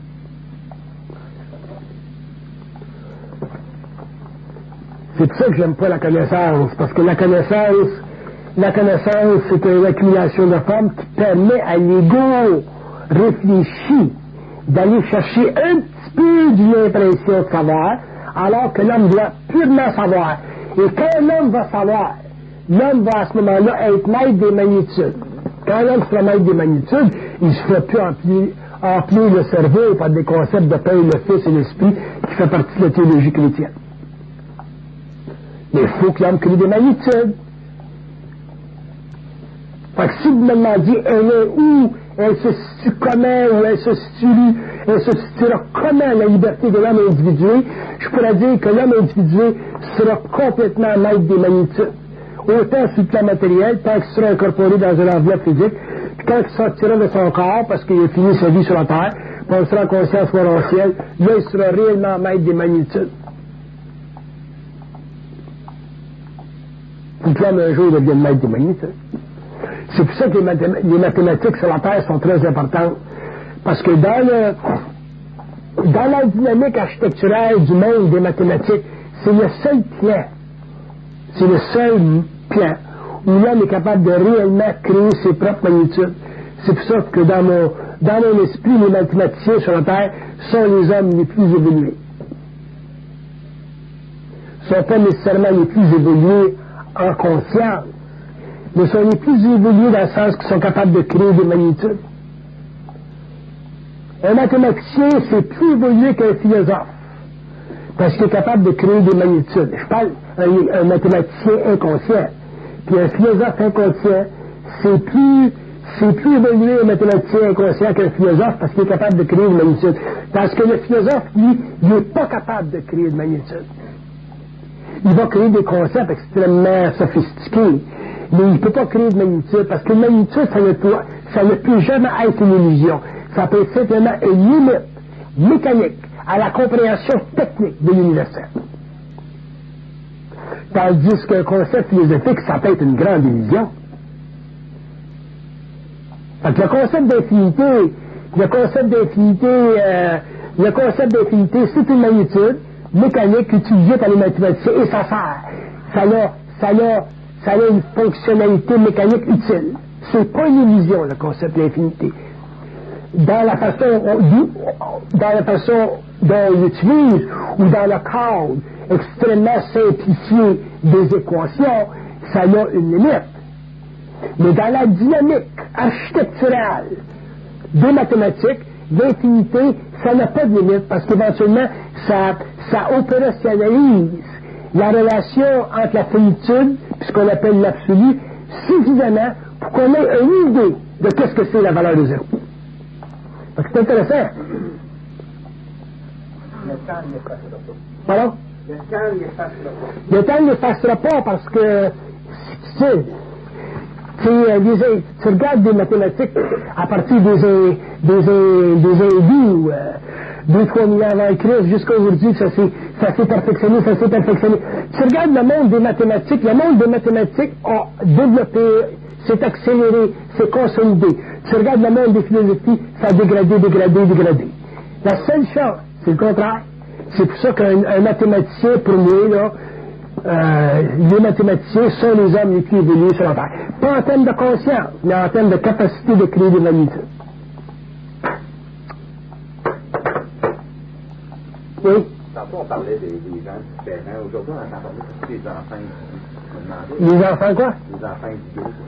C'est pour ça que j'aime pas la connaissance, parce que la connaissance, la connaissance, c'est une accumulation de formes qui permet à l'ego réfléchi d'aller chercher un petit peu d'une impression de savoir, alors que l'homme doit purement savoir. Et quand l'homme va savoir, l'homme va à ce moment-là être maître des magnitudes. Quand l'homme sera maître des magnitudes, il ne se fera plus emplir, emplir le cerveau par des concepts de Père, le Fils et l'Esprit qui fait partie de la théologie chrétienne. Mais il faut que l'homme crée des magnitudes. Fait que si vous me demandiez, elle est où, elle se situe comment, ou elle se situe, elle se situera comment la liberté de l'homme individué, je pourrais dire que l'homme individué sera complètement maître des magnitudes. Autant sur le plan matériel, tant qu'il sera incorporé dans une enveloppe physique, puis quand il sortira de son corps, parce qu'il a fini sa vie sur la terre, puis on sera en conscience voir au ciel, là, il sera réellement maître des magnitudes. Puis l'homme, un jour, devient maître des magnitudes. C'est pour ça que les, mathém- les mathématiques sur la Terre sont très importantes. Parce que dans le, dans la dynamique architecturale du monde des mathématiques, c'est le seul plan, c'est le seul plan où l'homme est capable de réellement créer ses propres magnitudes. C'est pour ça que dans mon, dans mon esprit, les mathématiciens sur la Terre sont les hommes les plus évolués. Ils ne sont pas nécessairement les plus évolués en conscience, mais sont les plus évolués dans le sens qu'ils sont capables de créer des magnitudes. Un mathématicien, c'est plus évolué qu'un philosophe, parce qu'il est capable de créer des magnitudes. Je parle d'un mathématicien inconscient, puis un philosophe inconscient, c'est plus, c'est plus évolué un mathématicien inconscient qu'un philosophe, parce qu'il est capable de créer des magnitudes. Parce que le philosophe, lui, il n'est pas capable de créer de magnitudes. Il va créer des concepts extrêmement sophistiqués, mais il ne peut pas créer de magnitude, parce que magnitude, ça ne peut, ça ne peut jamais être une illusion. Ça peut être simplement une limite mécanique à la compréhension technique de l'universel. Tandis qu'un concept philosophique, ça peut être une grande illusion. Fait que le concept d'infinité, le concept d'infinité, euh, le concept d'infinité, c'est une magnitude mécanique utilisée par les mathématiciens, et ça sert. Ça a, ça a, ça a une fonctionnalité mécanique utile. C'est pas une illusion, le concept d'infinité. Dans la façon, dans la façon dont on l'utilise, ou dans le cadre extrêmement simplifié des équations, ça a une limite. Mais dans la dynamique architecturale des mathématiques, l'infinité, ça n'a pas de limite, parce qu'éventuellement, ça, ça opérationnalise la relation entre la finitude et ce qu'on appelle l'absolu suffisamment pour qu'on ait une idée de qu'est-ce que c'est la valeur de zéro. Donc c'est intéressant. Le temps n'effacera pas. Pardon? Le temps n'effacera pas. Le temps n'effacera pas parce que, tu sais, tu, euh, des, tu regardes des mathématiques à partir des, des, des, des hindous, euh, deux, trois mille ans avant Christ, jusqu'à aujourd'hui, ça s'est, ça s'est perfectionné, ça s'est perfectionné. Tu regardes le monde des mathématiques, le monde des mathématiques a développé, s'est accéléré, s'est consolidé. Tu regardes le monde des philosophies, ça a dégradé, dégradé, dégradé. La seule chose, c'est le contraire. C'est pour ça qu'un un mathématicien, pour moi, là, euh, les mathématiciens sont les hommes les plus évolués sur la Terre. Pas en termes de conscience, mais en termes de capacité de créer des magnitudes. Oui? Tantôt, on parlait des, des gens différents. Aujourd'hui, on entend parler de tous les enfants du Les enfants quoi? Les enfants du go.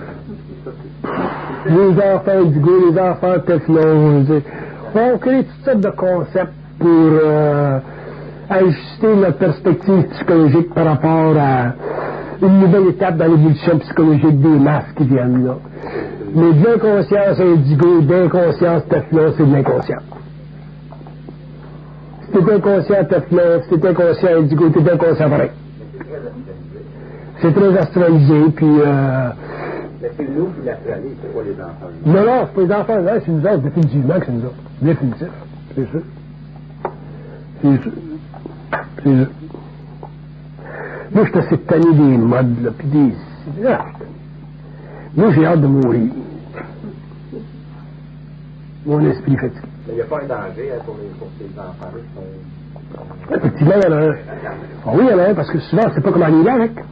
Les enfants du go, les enfants technologiques. On crée toutes sortes de concepts pour euh, ajuster notre perspective psychologique par rapport à une nouvelle étape dans l'évolution psychologique des masses qui viennent là. Mais de l'inconscience indigo, d'inconscience teflon, c'est de l'inconscient. Si t'es inconscient teflon, si t'es inconscient indigo, t'es inconscient pareil. C'est très astralisé, puis euh, mais c'est nous qui l'astralisons, c'est pas les enfants. non, non, c'est pas les enfants, là, c'est nous autres, définitivement que c'est nous autres. Définitif, c'est sûr. C'est sûr. C'est sûr. Moi, je suis assez tanné des modes, là, pis des... Ah, moi, j'ai hâte de mourir. Mon esprit fatigué. Mais il n'y a pas un danger hein, pour, les, pour ces enfants-là qui sont... Effectivement, il y en a un. Ah oui, il y en a un, parce que souvent, on ne sait pas comment il est là, avec.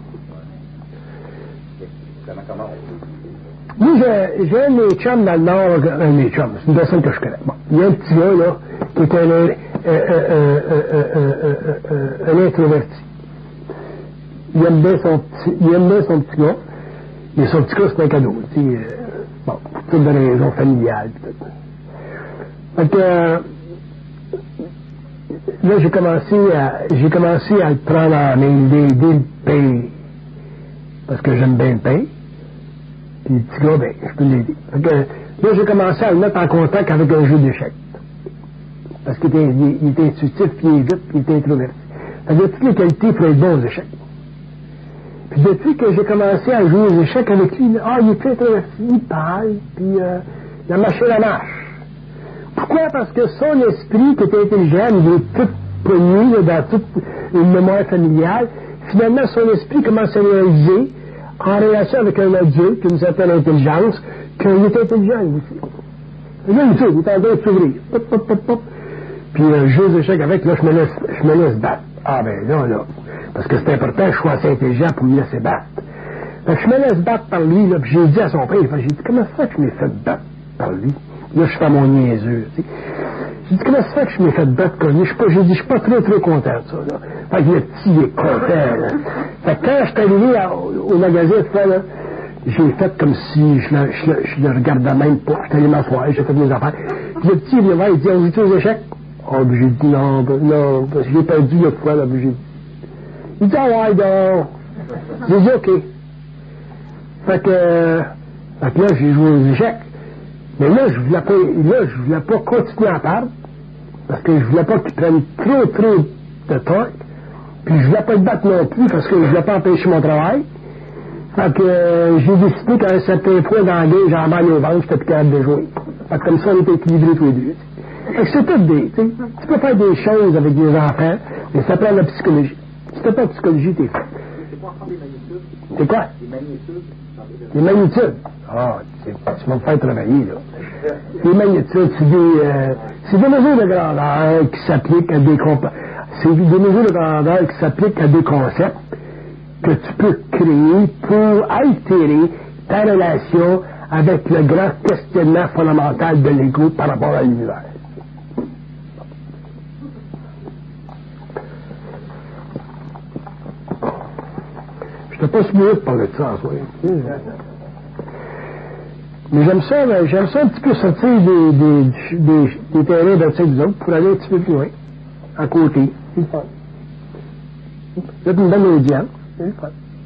Comment on... Moi, j'ai, j'ai un de mes chums dans le Nord, un de mes chums, c'est une personne que je connais. Bon, il y a un petit gars, là, qui est un, un, un, un, un, un introverti. Il aime bien son petit, il aime bien son petit gars, mais son petit gars, c'est un cadeau, tu sais, euh, bon, pour toutes des raisons familiales, pis tout. Fait que, euh, là, j'ai commencé à, j'ai commencé à le prendre en main, d'aider le pain. Parce que j'aime bien le pain. Puis le petit gars, ben, je peux l'aider. Fait que, là, j'ai commencé à le mettre en contact avec un jeu d'échecs. Parce qu'il était, il, il était intuitif, puis il est vite, puis il était introverti. Fait que il a toutes les qualités pour être bon aux échecs. Puis depuis que j'ai commencé à jouer aux échecs avec lui, ah, il est plus introverti, il parle, puis euh, la machine à marche. Pourquoi? Parce que son esprit, qui était intelligent, il est tout pogné dans toute une mémoire familiale. Finalement, son esprit commence à réaliser, en relation avec un adulte, une certaine intelligence, qu'il est intelligent, lui aussi. Et là, il s'ouvre, il est en train de s'ouvrir. Pop, pop, pop, pop. Puis, euh, je joue aux échecs avec, là, je me laisse, je me laisse battre. Ah, ben, là, là. Parce que c'est important que je sois assez intelligent pour me laisser battre. Fait que je me laisse battre par lui, là, puis j'ai dit à son père, j'ai dit, comment ça fait que je m'ai fait battre par lui? Là, je fais mon niaiseux, tu sais. J'ai dit, comment ça fait que je m'ai fait battre comme lui? Je suis pas, j'ai dit, je suis pas très, très content de ça, là. Fait que le petit, il est content, là. Fait que quand je suis arrivé à, au magasin, cette fois, là, j'ai fait comme si je le, je le, je le regardais même pas. J'étais allé m'asseoir, j'ai fait mes affaires. Puis le petit, il vient voir, il dit, on joue aux échecs? Oh, ben, j'ai dit, non, ben, non, parce que j'ai perdu l'autre fois, là, ben, j'ai dit. Il dit, ah ouais, donc. J'ai dit, OK. Fait que, euh, fait que là, j'ai joué aux échecs. Mais là, je voulais pas, là, je voulais pas continuer à perdre, parce que je voulais pas qu'il prenne trop, trop de temps. Puis je voulais pas le battre non plus, parce que je voulais pas empêcher mon travail. Fait que, euh, j'ai décidé qu'à un certain point dans la game, j'en mal au ventre, j'étais plus capable de jouer. Fait que comme ça, on était équilibrés tous les deux. Fait que c'est tout des, tu sais, tu peux faire des choses avec des enfants, mais ça prend la psychologie. Si t'as pas de psychologie, t'es fait. C'est pas encore des magnitudes? C'est quoi? Des magnitudes? Les magnitudes. Ah, tu vas me faire travailler, là. Les magnitudes, c'est des, euh, c'est des mesures de grandeur qui s'appliquent à des comp- c'est des mesures de grandeur qui s'appliquent à des concepts que tu peux créer pour altérer ta relation avec le grand questionnement fondamental de l'ego par rapport à l'univers. Je n'étais pas soumis de parler de ça en soi. Mais j'aime ça, j'aime ça un petit peu sortir des, des, des, des terrains de des autres pour aller un petit peu plus loin, à côté. C'est le fun. Vous êtes une bonne audience. C'est le fun.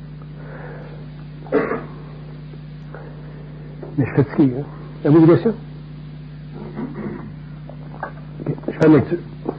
Mais je suis fatigué, hein. Avez-vous des questions? Okay. Je fais la lecture.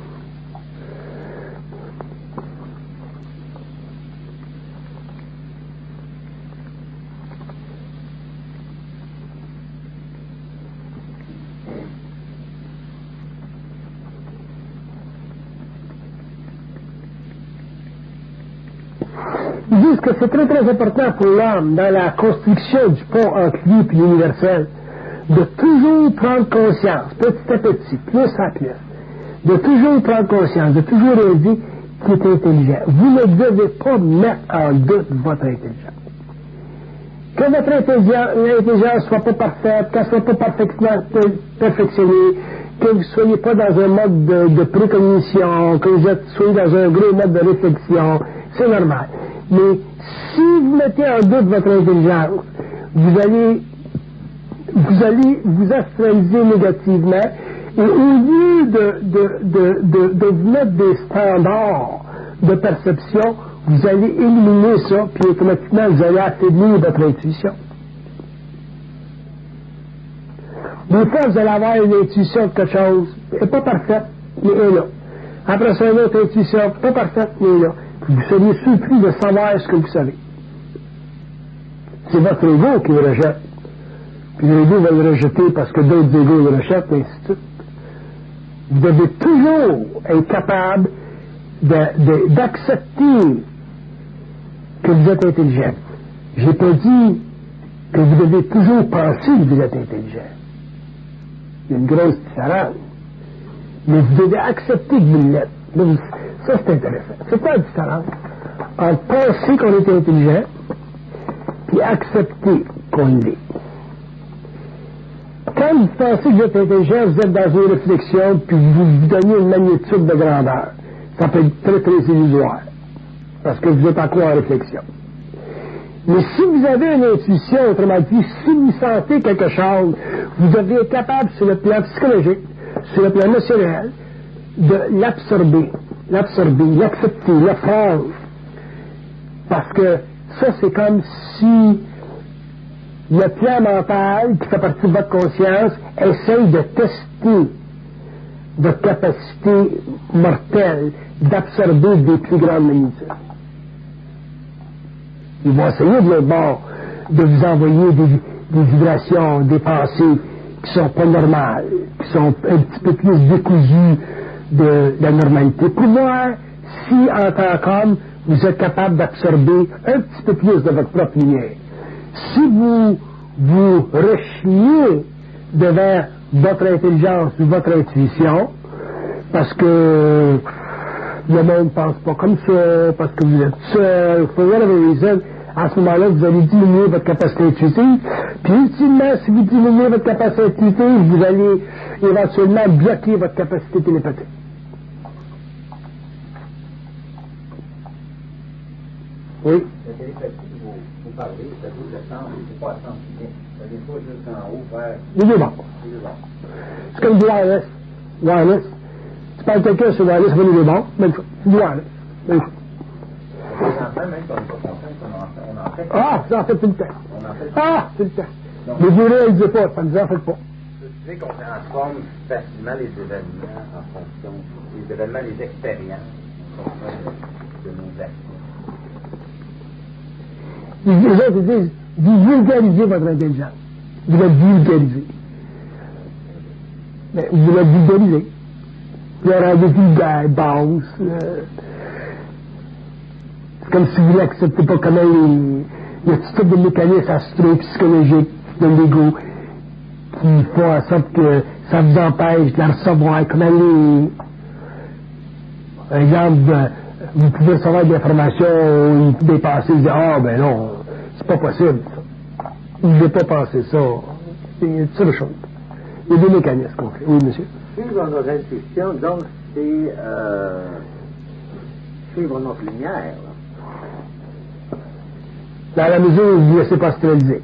Ils disent que c'est très très important pour l'homme dans la construction du pont entre lui et l'universel de toujours prendre conscience, petit à petit, plus à plus, de toujours prendre conscience, de toujours réaliser qu'il est intelligent. Vous ne devez pas mettre en doute votre intelligence. Que votre intelligence ne soit pas parfaite, qu'elle ne soit pas parfaitement perfectionnée, que vous ne soyez pas dans un mode de, de précognition, que vous êtes, soyez dans un gros mode de réflexion, c'est normal. Mais si vous mettez en doute votre intelligence, vous allez vous allez vous astraliser négativement et au lieu de, de, de, de, de vous mettre des standards de perception, vous allez éliminer ça, puis automatiquement vous allez affaiblir votre intuition. Des fois, vous allez avoir une intuition de quelque chose, elle n'est pas parfaite, mais elle est là. Après ça, une autre intuition, pas parfaite, mais elle est là. Vous seriez surpris de savoir ce que vous savez. C'est votre ego qui le rejette. Puis l'ego va le rejeter parce que d'autres égos le rejettent, et ainsi de suite. Vous devez toujours être capable de, de, d'accepter que vous êtes intelligent. Je n'ai pas dit que vous devez toujours penser que vous êtes intelligent. Il y a une grosse différence. Mais vous devez accepter que vous l'êtes. Là, ça, c'est intéressant. C'est quoi la différence entre penser qu'on est intelligent et accepter qu'on l'est? Quand vous pensez que vous êtes intelligent, vous êtes dans une réflexion puis vous vous donnez une magnitude de grandeur. Ça peut être très, très illusoire parce que vous êtes encore en réflexion. Mais si vous avez une intuition, autrement dit, si vous sentez quelque chose, vous devez être capable sur le plan psychologique, sur le plan émotionnel, de l'absorber, l'absorber, l'accepter, le prendre. Parce que ça, c'est comme si le plan mental qui fait partie de votre conscience essaye de tester votre capacité mortelle d'absorber des plus grandes magnitudes. Ils vont essayer de l'autre bord de vous envoyer des, des vibrations, des pensées qui sont pas normales, qui sont un petit peu plus décousues de, de la normalité. Pour moi, si en tant qu'homme, vous êtes capable d'absorber un petit peu plus de votre propre lumière, si vous vous rechignez devant votre intelligence ou votre intuition, parce que le monde ne pense pas comme ça, parce que vous êtes seul, for whatever reason, à ce moment-là, vous allez diminuer votre capacité intuitive. Puis, ultimement, si vous diminuez votre capacité intuitive, vous allez éventuellement bloquer votre capacité télépathique. Oui. La télépathie, vous, vous parlez, ça vous descend, c'est pas à sens unique. Ça vient pas juste en haut vers... Les deux bords. Les deux bords. C'est comme du wireless. Wireless. Tu parles de quelqu'un sur wireless, ça va les deux bords. Même chose. Du wireless. Même chose. Présentement, même quand on n'est pas content, on en fait. On en fait. Ah, vous en faites tout le temps. On en fait. Ah, tout le temps. Donc, les durées, elles ne disent pas, ça ne vous en fait pas. Je sais qu'on transforme facilement les événements en fonction, les événements, les expériences en fonction de nos actions. Les autres ils disent, vous vulgarisez votre intelligence. Vous la vulgarisez. Mais vous la vulgarisez. Vous la rendez vulgaire, basse. Euh, c'est comme si vous n'acceptez pas comment les, les petits types de mécanismes astro-psychologiques de l'ego qui font en sorte que ça vous empêche de la recevoir. Comment les... Par exemple, vous pouvez recevoir des informations ou des pensées, vous dites, ah, ben non, c'est pas possible, ça. Je n'ai pas pensé ça. C'est une seule chose. Il y a des mécanismes qu'on fait. Oui, monsieur. Suivre notre intuition, donc, c'est euh, suivre notre lumière. Là. Dans la mesure où vous ne laissez pas astraliser.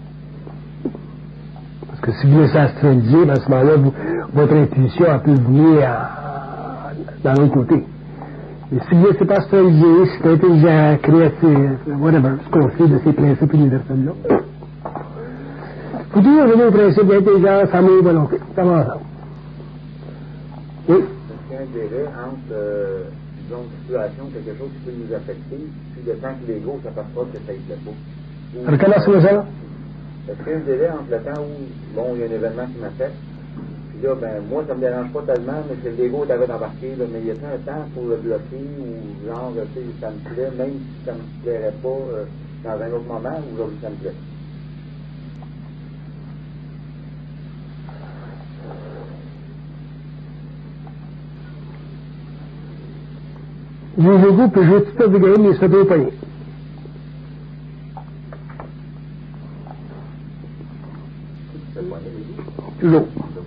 Parce que si vous laissez astraliser, à ce moment-là, vous, votre intuition elle peut venir à, dans l'autre côté. Mais si vous ne laissez pas astraliser, si c'est intelligent, créatif, whatever, ce qu'on fait de ces principes universels-là, il faut toujours venir au principe d'intelligence, amour, volonté. Ça va ensemble. Oui. Parce qu'il y a un délai entre, euh, disons, une situation, quelque chose qui peut nous affecter, puis le temps que l'ego s'aperçoit que ça ne plaît pas. Recommencez-moi ça, là. Parce qu'il y a un délai entre le temps où, bon, il y a un événement qui m'affecte, puis là, ben, moi, ça me dérange pas tellement, mais c'est l'ego qui avait embarqué, là, mais il y a un temps pour le bloquer, ou genre, tu sais, ça me plaît, même si ça me plairait pas euh, dans un autre moment, ou aujourd'hui ça me plaît. L'ego peut jouer tout à fait gagner, mais il se fait au poignet. Toujours.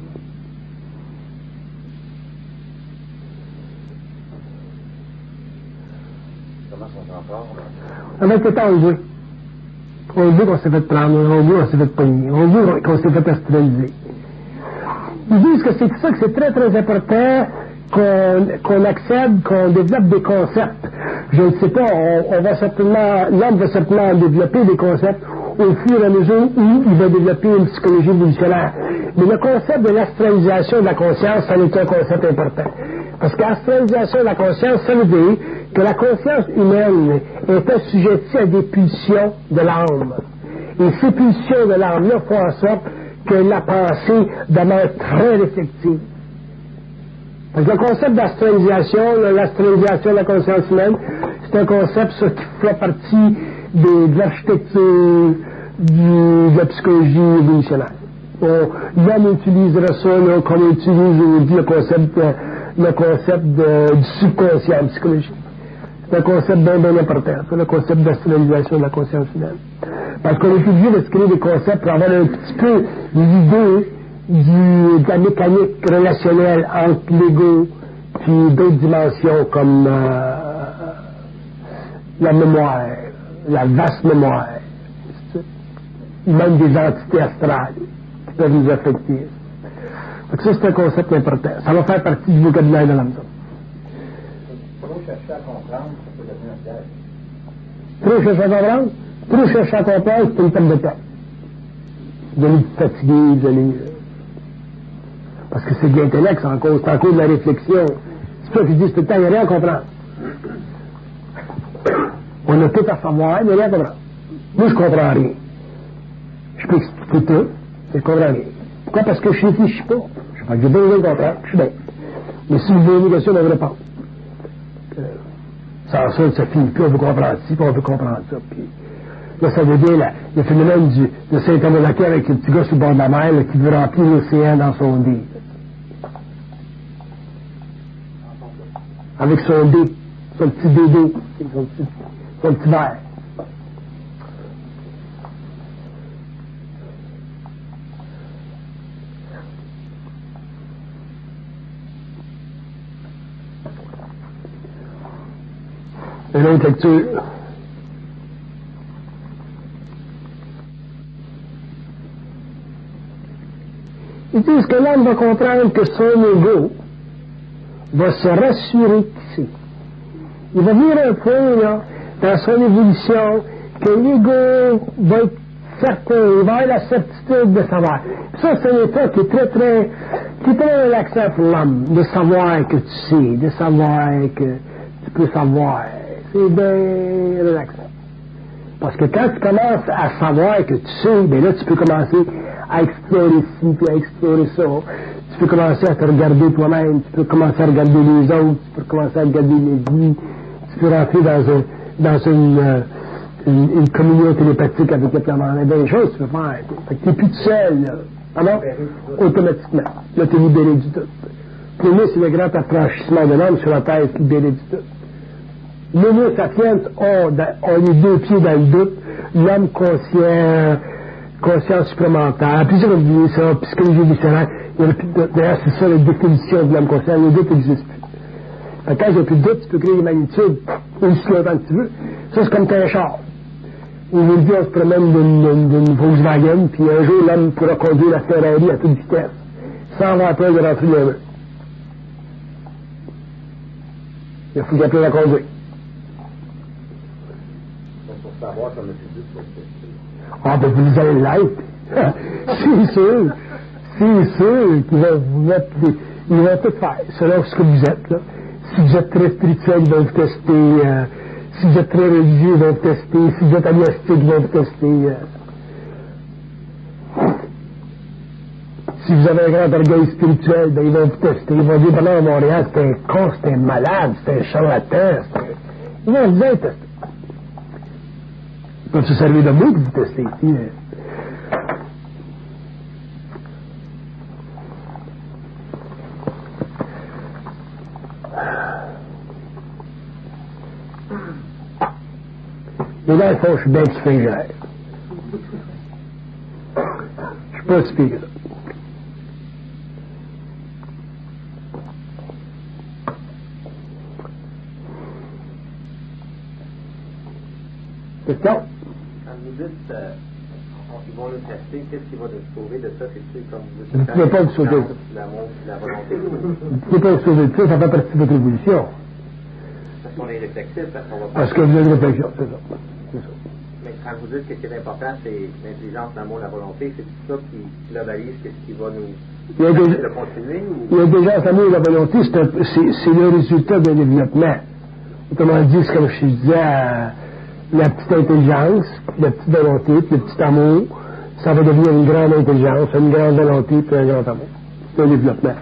Comment ça s'entend? Avec le temps, on veut. On veut qu'on s'est fait prendre, on veut qu'on s'est fait pogner, on veut qu'on s'est fait astraliser. Ils disent que c'est ça que c'est très très important qu'on qu'on accède, qu'on développe des concepts. Je ne sais pas, on, on va certainement, l'homme va certainement développer des concepts au fur et à mesure où il va développer une psychologie évolutionnaire. Mais le concept de l'astralisation de la conscience, ça est un concept important. Parce que l'astralisation de la conscience, ça veut dire que la conscience humaine est assujettie à des pulsions de l'âme. Et ces pulsions de l'âme-là font en sorte que la pensée demeure très réceptive. Donc, le concept d'astralisation, l'astralisation de la conscience humaine, c'est un concept ça, qui fait partie de, de l'architecture de la psychologie évolutionnaire. L'homme utilisera ça là, comme on utilise aujourd'hui le concept, le concept de, du subconscient en psychologie. C'est un concept bien, bien important, ça, le concept d'astralisation de la conscience humaine. Parce qu'on est obligé de se créer des concepts pour avoir un petit peu l'idée du, de la mécanique relationnelle entre l'ego et d'autres dimensions comme euh, la mémoire, la vaste mémoire, même des entités astrales qui peuvent nous affecter. Donc ça, c'est un concept important. Ça va faire partie du vocabulaire de l'âme. Trop chercher à comprendre, ça peut devenir un piège. Trop chercher à comprendre? Trop chercher à comprendre, c'est une perte de temps. Vous allez vous fatiguer, vous allez... Parce que c'est de l'intellect, c'est en cause, c'est en cause de la réflexion. C'est toi qui dis tout le temps, il n'y a rien à comprendre. On a tout à savoir, mais rien à comprendre. Moi, je comprends rien. Je peux expliquer tout, mais je comprends rien. Pourquoi? Parce que je ne réfléchis pas. Je sais pas que j'ai besoin de comprendre, je suis bête. Mais si vous avez une question, on devrait pas. Sans ça, ça finit plus, on veut comprendre ci, puis on veut comprendre ça. Puis là, ça devient la, le phénomène du, de Saint-Thomas-d'Aquin avec le petit gars sur le bord de la mer là, qui veut remplir l'océan dans son dé. Avec son dé, son petit dé d'eau, son petit, son petit verre. Une autre lecture. Ils disent que l'homme va comprendre que son ego va se rassurer qui c'est. Il va venir un point, là, dans son évolution, que l'ego va être certain, il va avoir la certitude de savoir. Puis ça, c'est un état qui est très, très, qui est très relaxant pour l'homme, de savoir que tu sais, de savoir que tu peux savoir. C'est bien relaxant. Parce que quand tu commences à savoir que tu sais, bien là, tu peux commencer à explorer ci, puis à explorer ça. Tu peux commencer à te regarder toi-même, tu peux commencer à regarder les autres, tu peux commencer à regarder les vies, tu peux rentrer dans, un, dans une, euh, une, une communion télépathique avec le plan. Il y a des choses que tu peux faire. Fait que tu n'es plus tout seul, là. Alors, automatiquement. Là, tu es libéré du tout. Pour moi, c'est le grand affranchissement de l'homme sur la terre, libéré du tout. L'homo sapiens a, a les deux pieds dans le doute, l'homme conscient, conscience supplémentaire, puis j'ai oublié ça, psychologie viscérale, d'ailleurs c'est ça la définition de l'homme conscient, le doute n'existe plus. Fait que quand il n'y a plus de doute, tu peux créer des magnitudes aussi longtemps que tu veux. Ça c'est comme un char. Aujourd'hui on se promène d'une, d'une Volkswagen, puis un jour l'homme pourra conduire la Ferrari à toute vitesse, sans avoir peur de rentrer dans le... Il faut qu'il apprenne à conduire. Savoir comme tu dis, ah, ben vous allez l'être. C'est sûr. C'est sûr qu'ils vont vous mettre des... Ils vont tout faire, selon ce que vous êtes, là. Si vous êtes très spirituel, ils vont vous tester. Euh, si vous êtes très religieux, ils vont vous tester. Si vous êtes agnostique, ils vont vous tester. Euh. Si vous avez un grand orgueil spirituel, ben ils vont vous tester. Ils vont dire, ben non, à Montréal, c'est un con, c'est un malade, c'est un charlatan. C'est... Ils vont vous dire tester. Ils peuvent se servir de moi pour vous tester ici. Mais là, il faut que je suis bien petit fingère. Je suis pas si pire que ça. Question? Quand vous dites euh, ils vont le tester, qu'est-ce qui va nous sauver de ça? C'est comme vous dites, vous ne pouvez pas vous sauver. L'amour, la volonté. Vous ne pouvez pas vous sauver de ça, ça fait partie de votre évolution. Parce qu'on est réflexif, parce qu'on va pas... Parce que vous avez une réflexion, c'est ça. C'est ça. Mais quand vous dites que ce qui est important, c'est l'intelligence, l'amour, la volonté, c'est tout ça qui globalise qu'est-ce qui va nous... Il y a des, de continuer ou... L'intelligence, l'amour et la volonté, c'est, un, c'est, c'est le résultat d'un développement. Autrement dit, c'est comme je disais, euh, la petite intelligence, la petite volonté, puis le petit amour, ça va devenir une grande intelligence, une grande volonté, puis un grand amour. C'est un développement.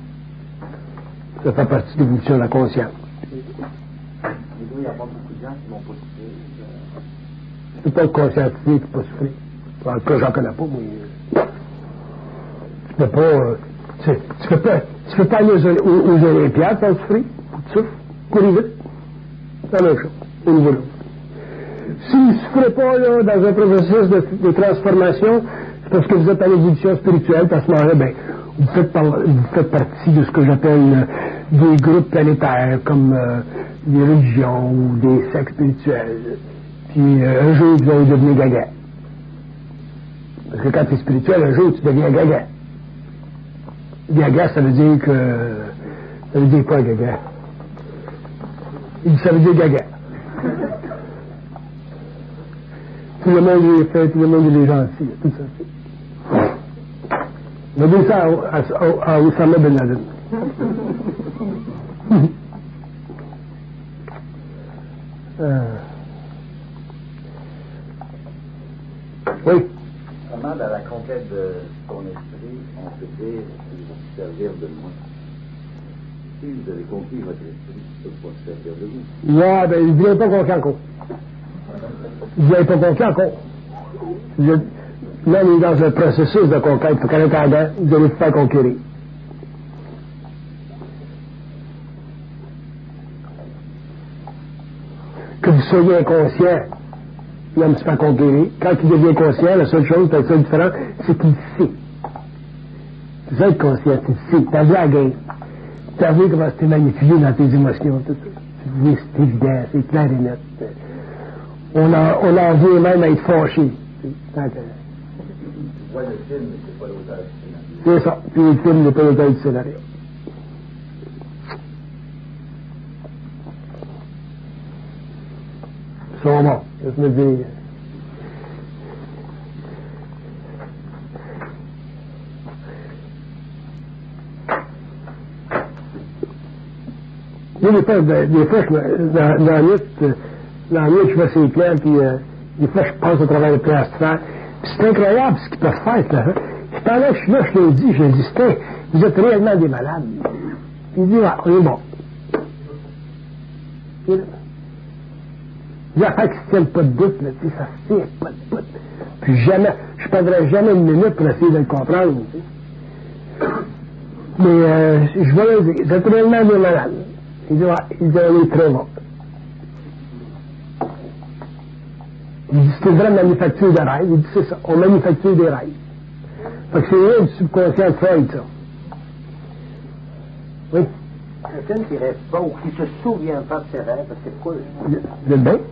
Ça fait partie de l'évolution de la conscience. Il n'y a pas beaucoup de gens qui vont pas souffrir. Tu peux pas être conscientisé et pas souffrir. En tout cas, j'en connais pas, moi. Tu peux pas, euh, tu, tu peux pas, tu peux pas aller aux, aux, aux Olympiades sans souffrir. Tu souffres. Courir vite. C'est la même chose. Au niveau là. Si vous ne souffrez pas, là, dans un processus de, de transformation, c'est parce que vous êtes en évolution spirituelle, parce que à ce moment-là, ben, vous faites, par, vous faites partie de ce que j'appelle euh, des groupes planétaires, comme euh, des religions ou des sectes spirituels. Puis euh, un jour, vous allez devenir gaga. Parce que quand tu es spirituel, un jour, tu deviens gaga. Gaga, ça veut dire que... Ça veut dire quoi, gaga? Il dit, ça veut dire gaga. Tout le monde est fait, tout le monde est gentil, tout ça. On a dit ça à, à, à Oussama Ben Laden. euh. Oui. Comment, dans la conquête de ton esprit, on peut dire qu'il va se servir de moi? Si vous avez conquis votre esprit, il ne peut pas se servir de vous. Ouais, ben, il ne vient pas conquis encore. Il ne vient pas conquis encore. Je, là, on est dans un processus de conquête. Il faut qu'en attendant, vous allez vous faire conquérir. Que vous soyez inconscient, l'homme se fait conquérir. Quand il devient conscient, la seule chose, la seule différence, c'est qu'il sait. C'est ça être conscient, tu sais. T'as vu la game. T'as vu comment c'était magnifié dans tes émotions, tout ça. Tu dis, c'est évident, c'est clair et net. On en, on en vient même à être fâché. Tu vois le film, mais c'est pas l'auteur du scénario. C'est ça. Puis le film n'est pas l'auteur du scénario. Ils sont morts. Je me dis. Moi, des fois, des fois je me, dans, dans la nuit, dans la nuit, je fais ces plans, puis euh, des fois, je passe au travers des plans astrales. Puis c'est incroyable ce qu'ils peuvent faire, là. Hein? Puis pendant que je suis là, je leur dis, je leur dis, c'était, vous êtes réellement des malades. Puis il dit, ah, on est bon. Il y a fait qu'ils ne tiennent pas de doute, là, tu sais, ça se tient pas de doute. Puis jamais, je ne perdrai jamais une minute pour essayer de le comprendre, tu sais. Mais euh, je vais leur dire, vous êtes réellement des malades. Il dit, ouais, il dit, on est très bon. Il dit, c'est une vraie manufacture de rêves. Il dit, c'est ça, on manufacture des rêves. Fait que c'est rien du subconscient de Freud, ça. Oui? Quelqu'un qui rêve pas ou qui se souvient pas de ses rêves, c'est quoi? Vous êtes bien?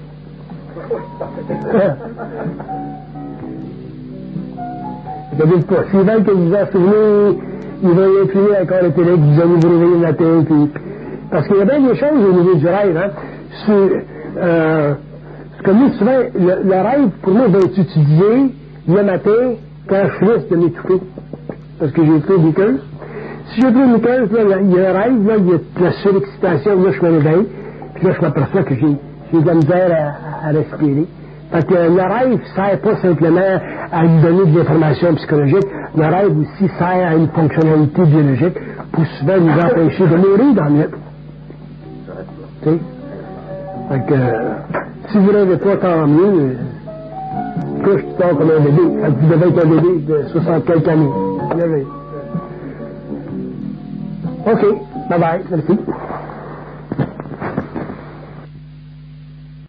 Regardez pas. S'ils veulent que vous vous en souvenez, ils vont imprimer encore le télé, que vous allez vous réveiller le matin, puis... Parce qu'il y a bien des choses au niveau du rêve, hein. C'est, euh, c'est comme nous, souvent, le, le rêve, pour moi, va être utilisé le matin quand je risque de m'étouffer. Parce que j'ai pris des queues. Si j'ai pris une queue, là, il y a un rêve, là, il y a de la surexcitation, là, je me réveille, puis là, je m'aperçois que j'ai, j'ai de la misère à, à respirer. Fait que le rêve ne sert pas simplement à nous donner de l'information psychologique, le rêve aussi sert à une fonctionnalité biologique pour souvent nous empêcher de mourir dans le nuit. Tu sais? Fait que, euh, si vous ne rêvez pas, tant mieux. Couche, tu dors comme un bébé. Fait que vous devez être un bébé de soixante quelques années. OK, bye bye, merci.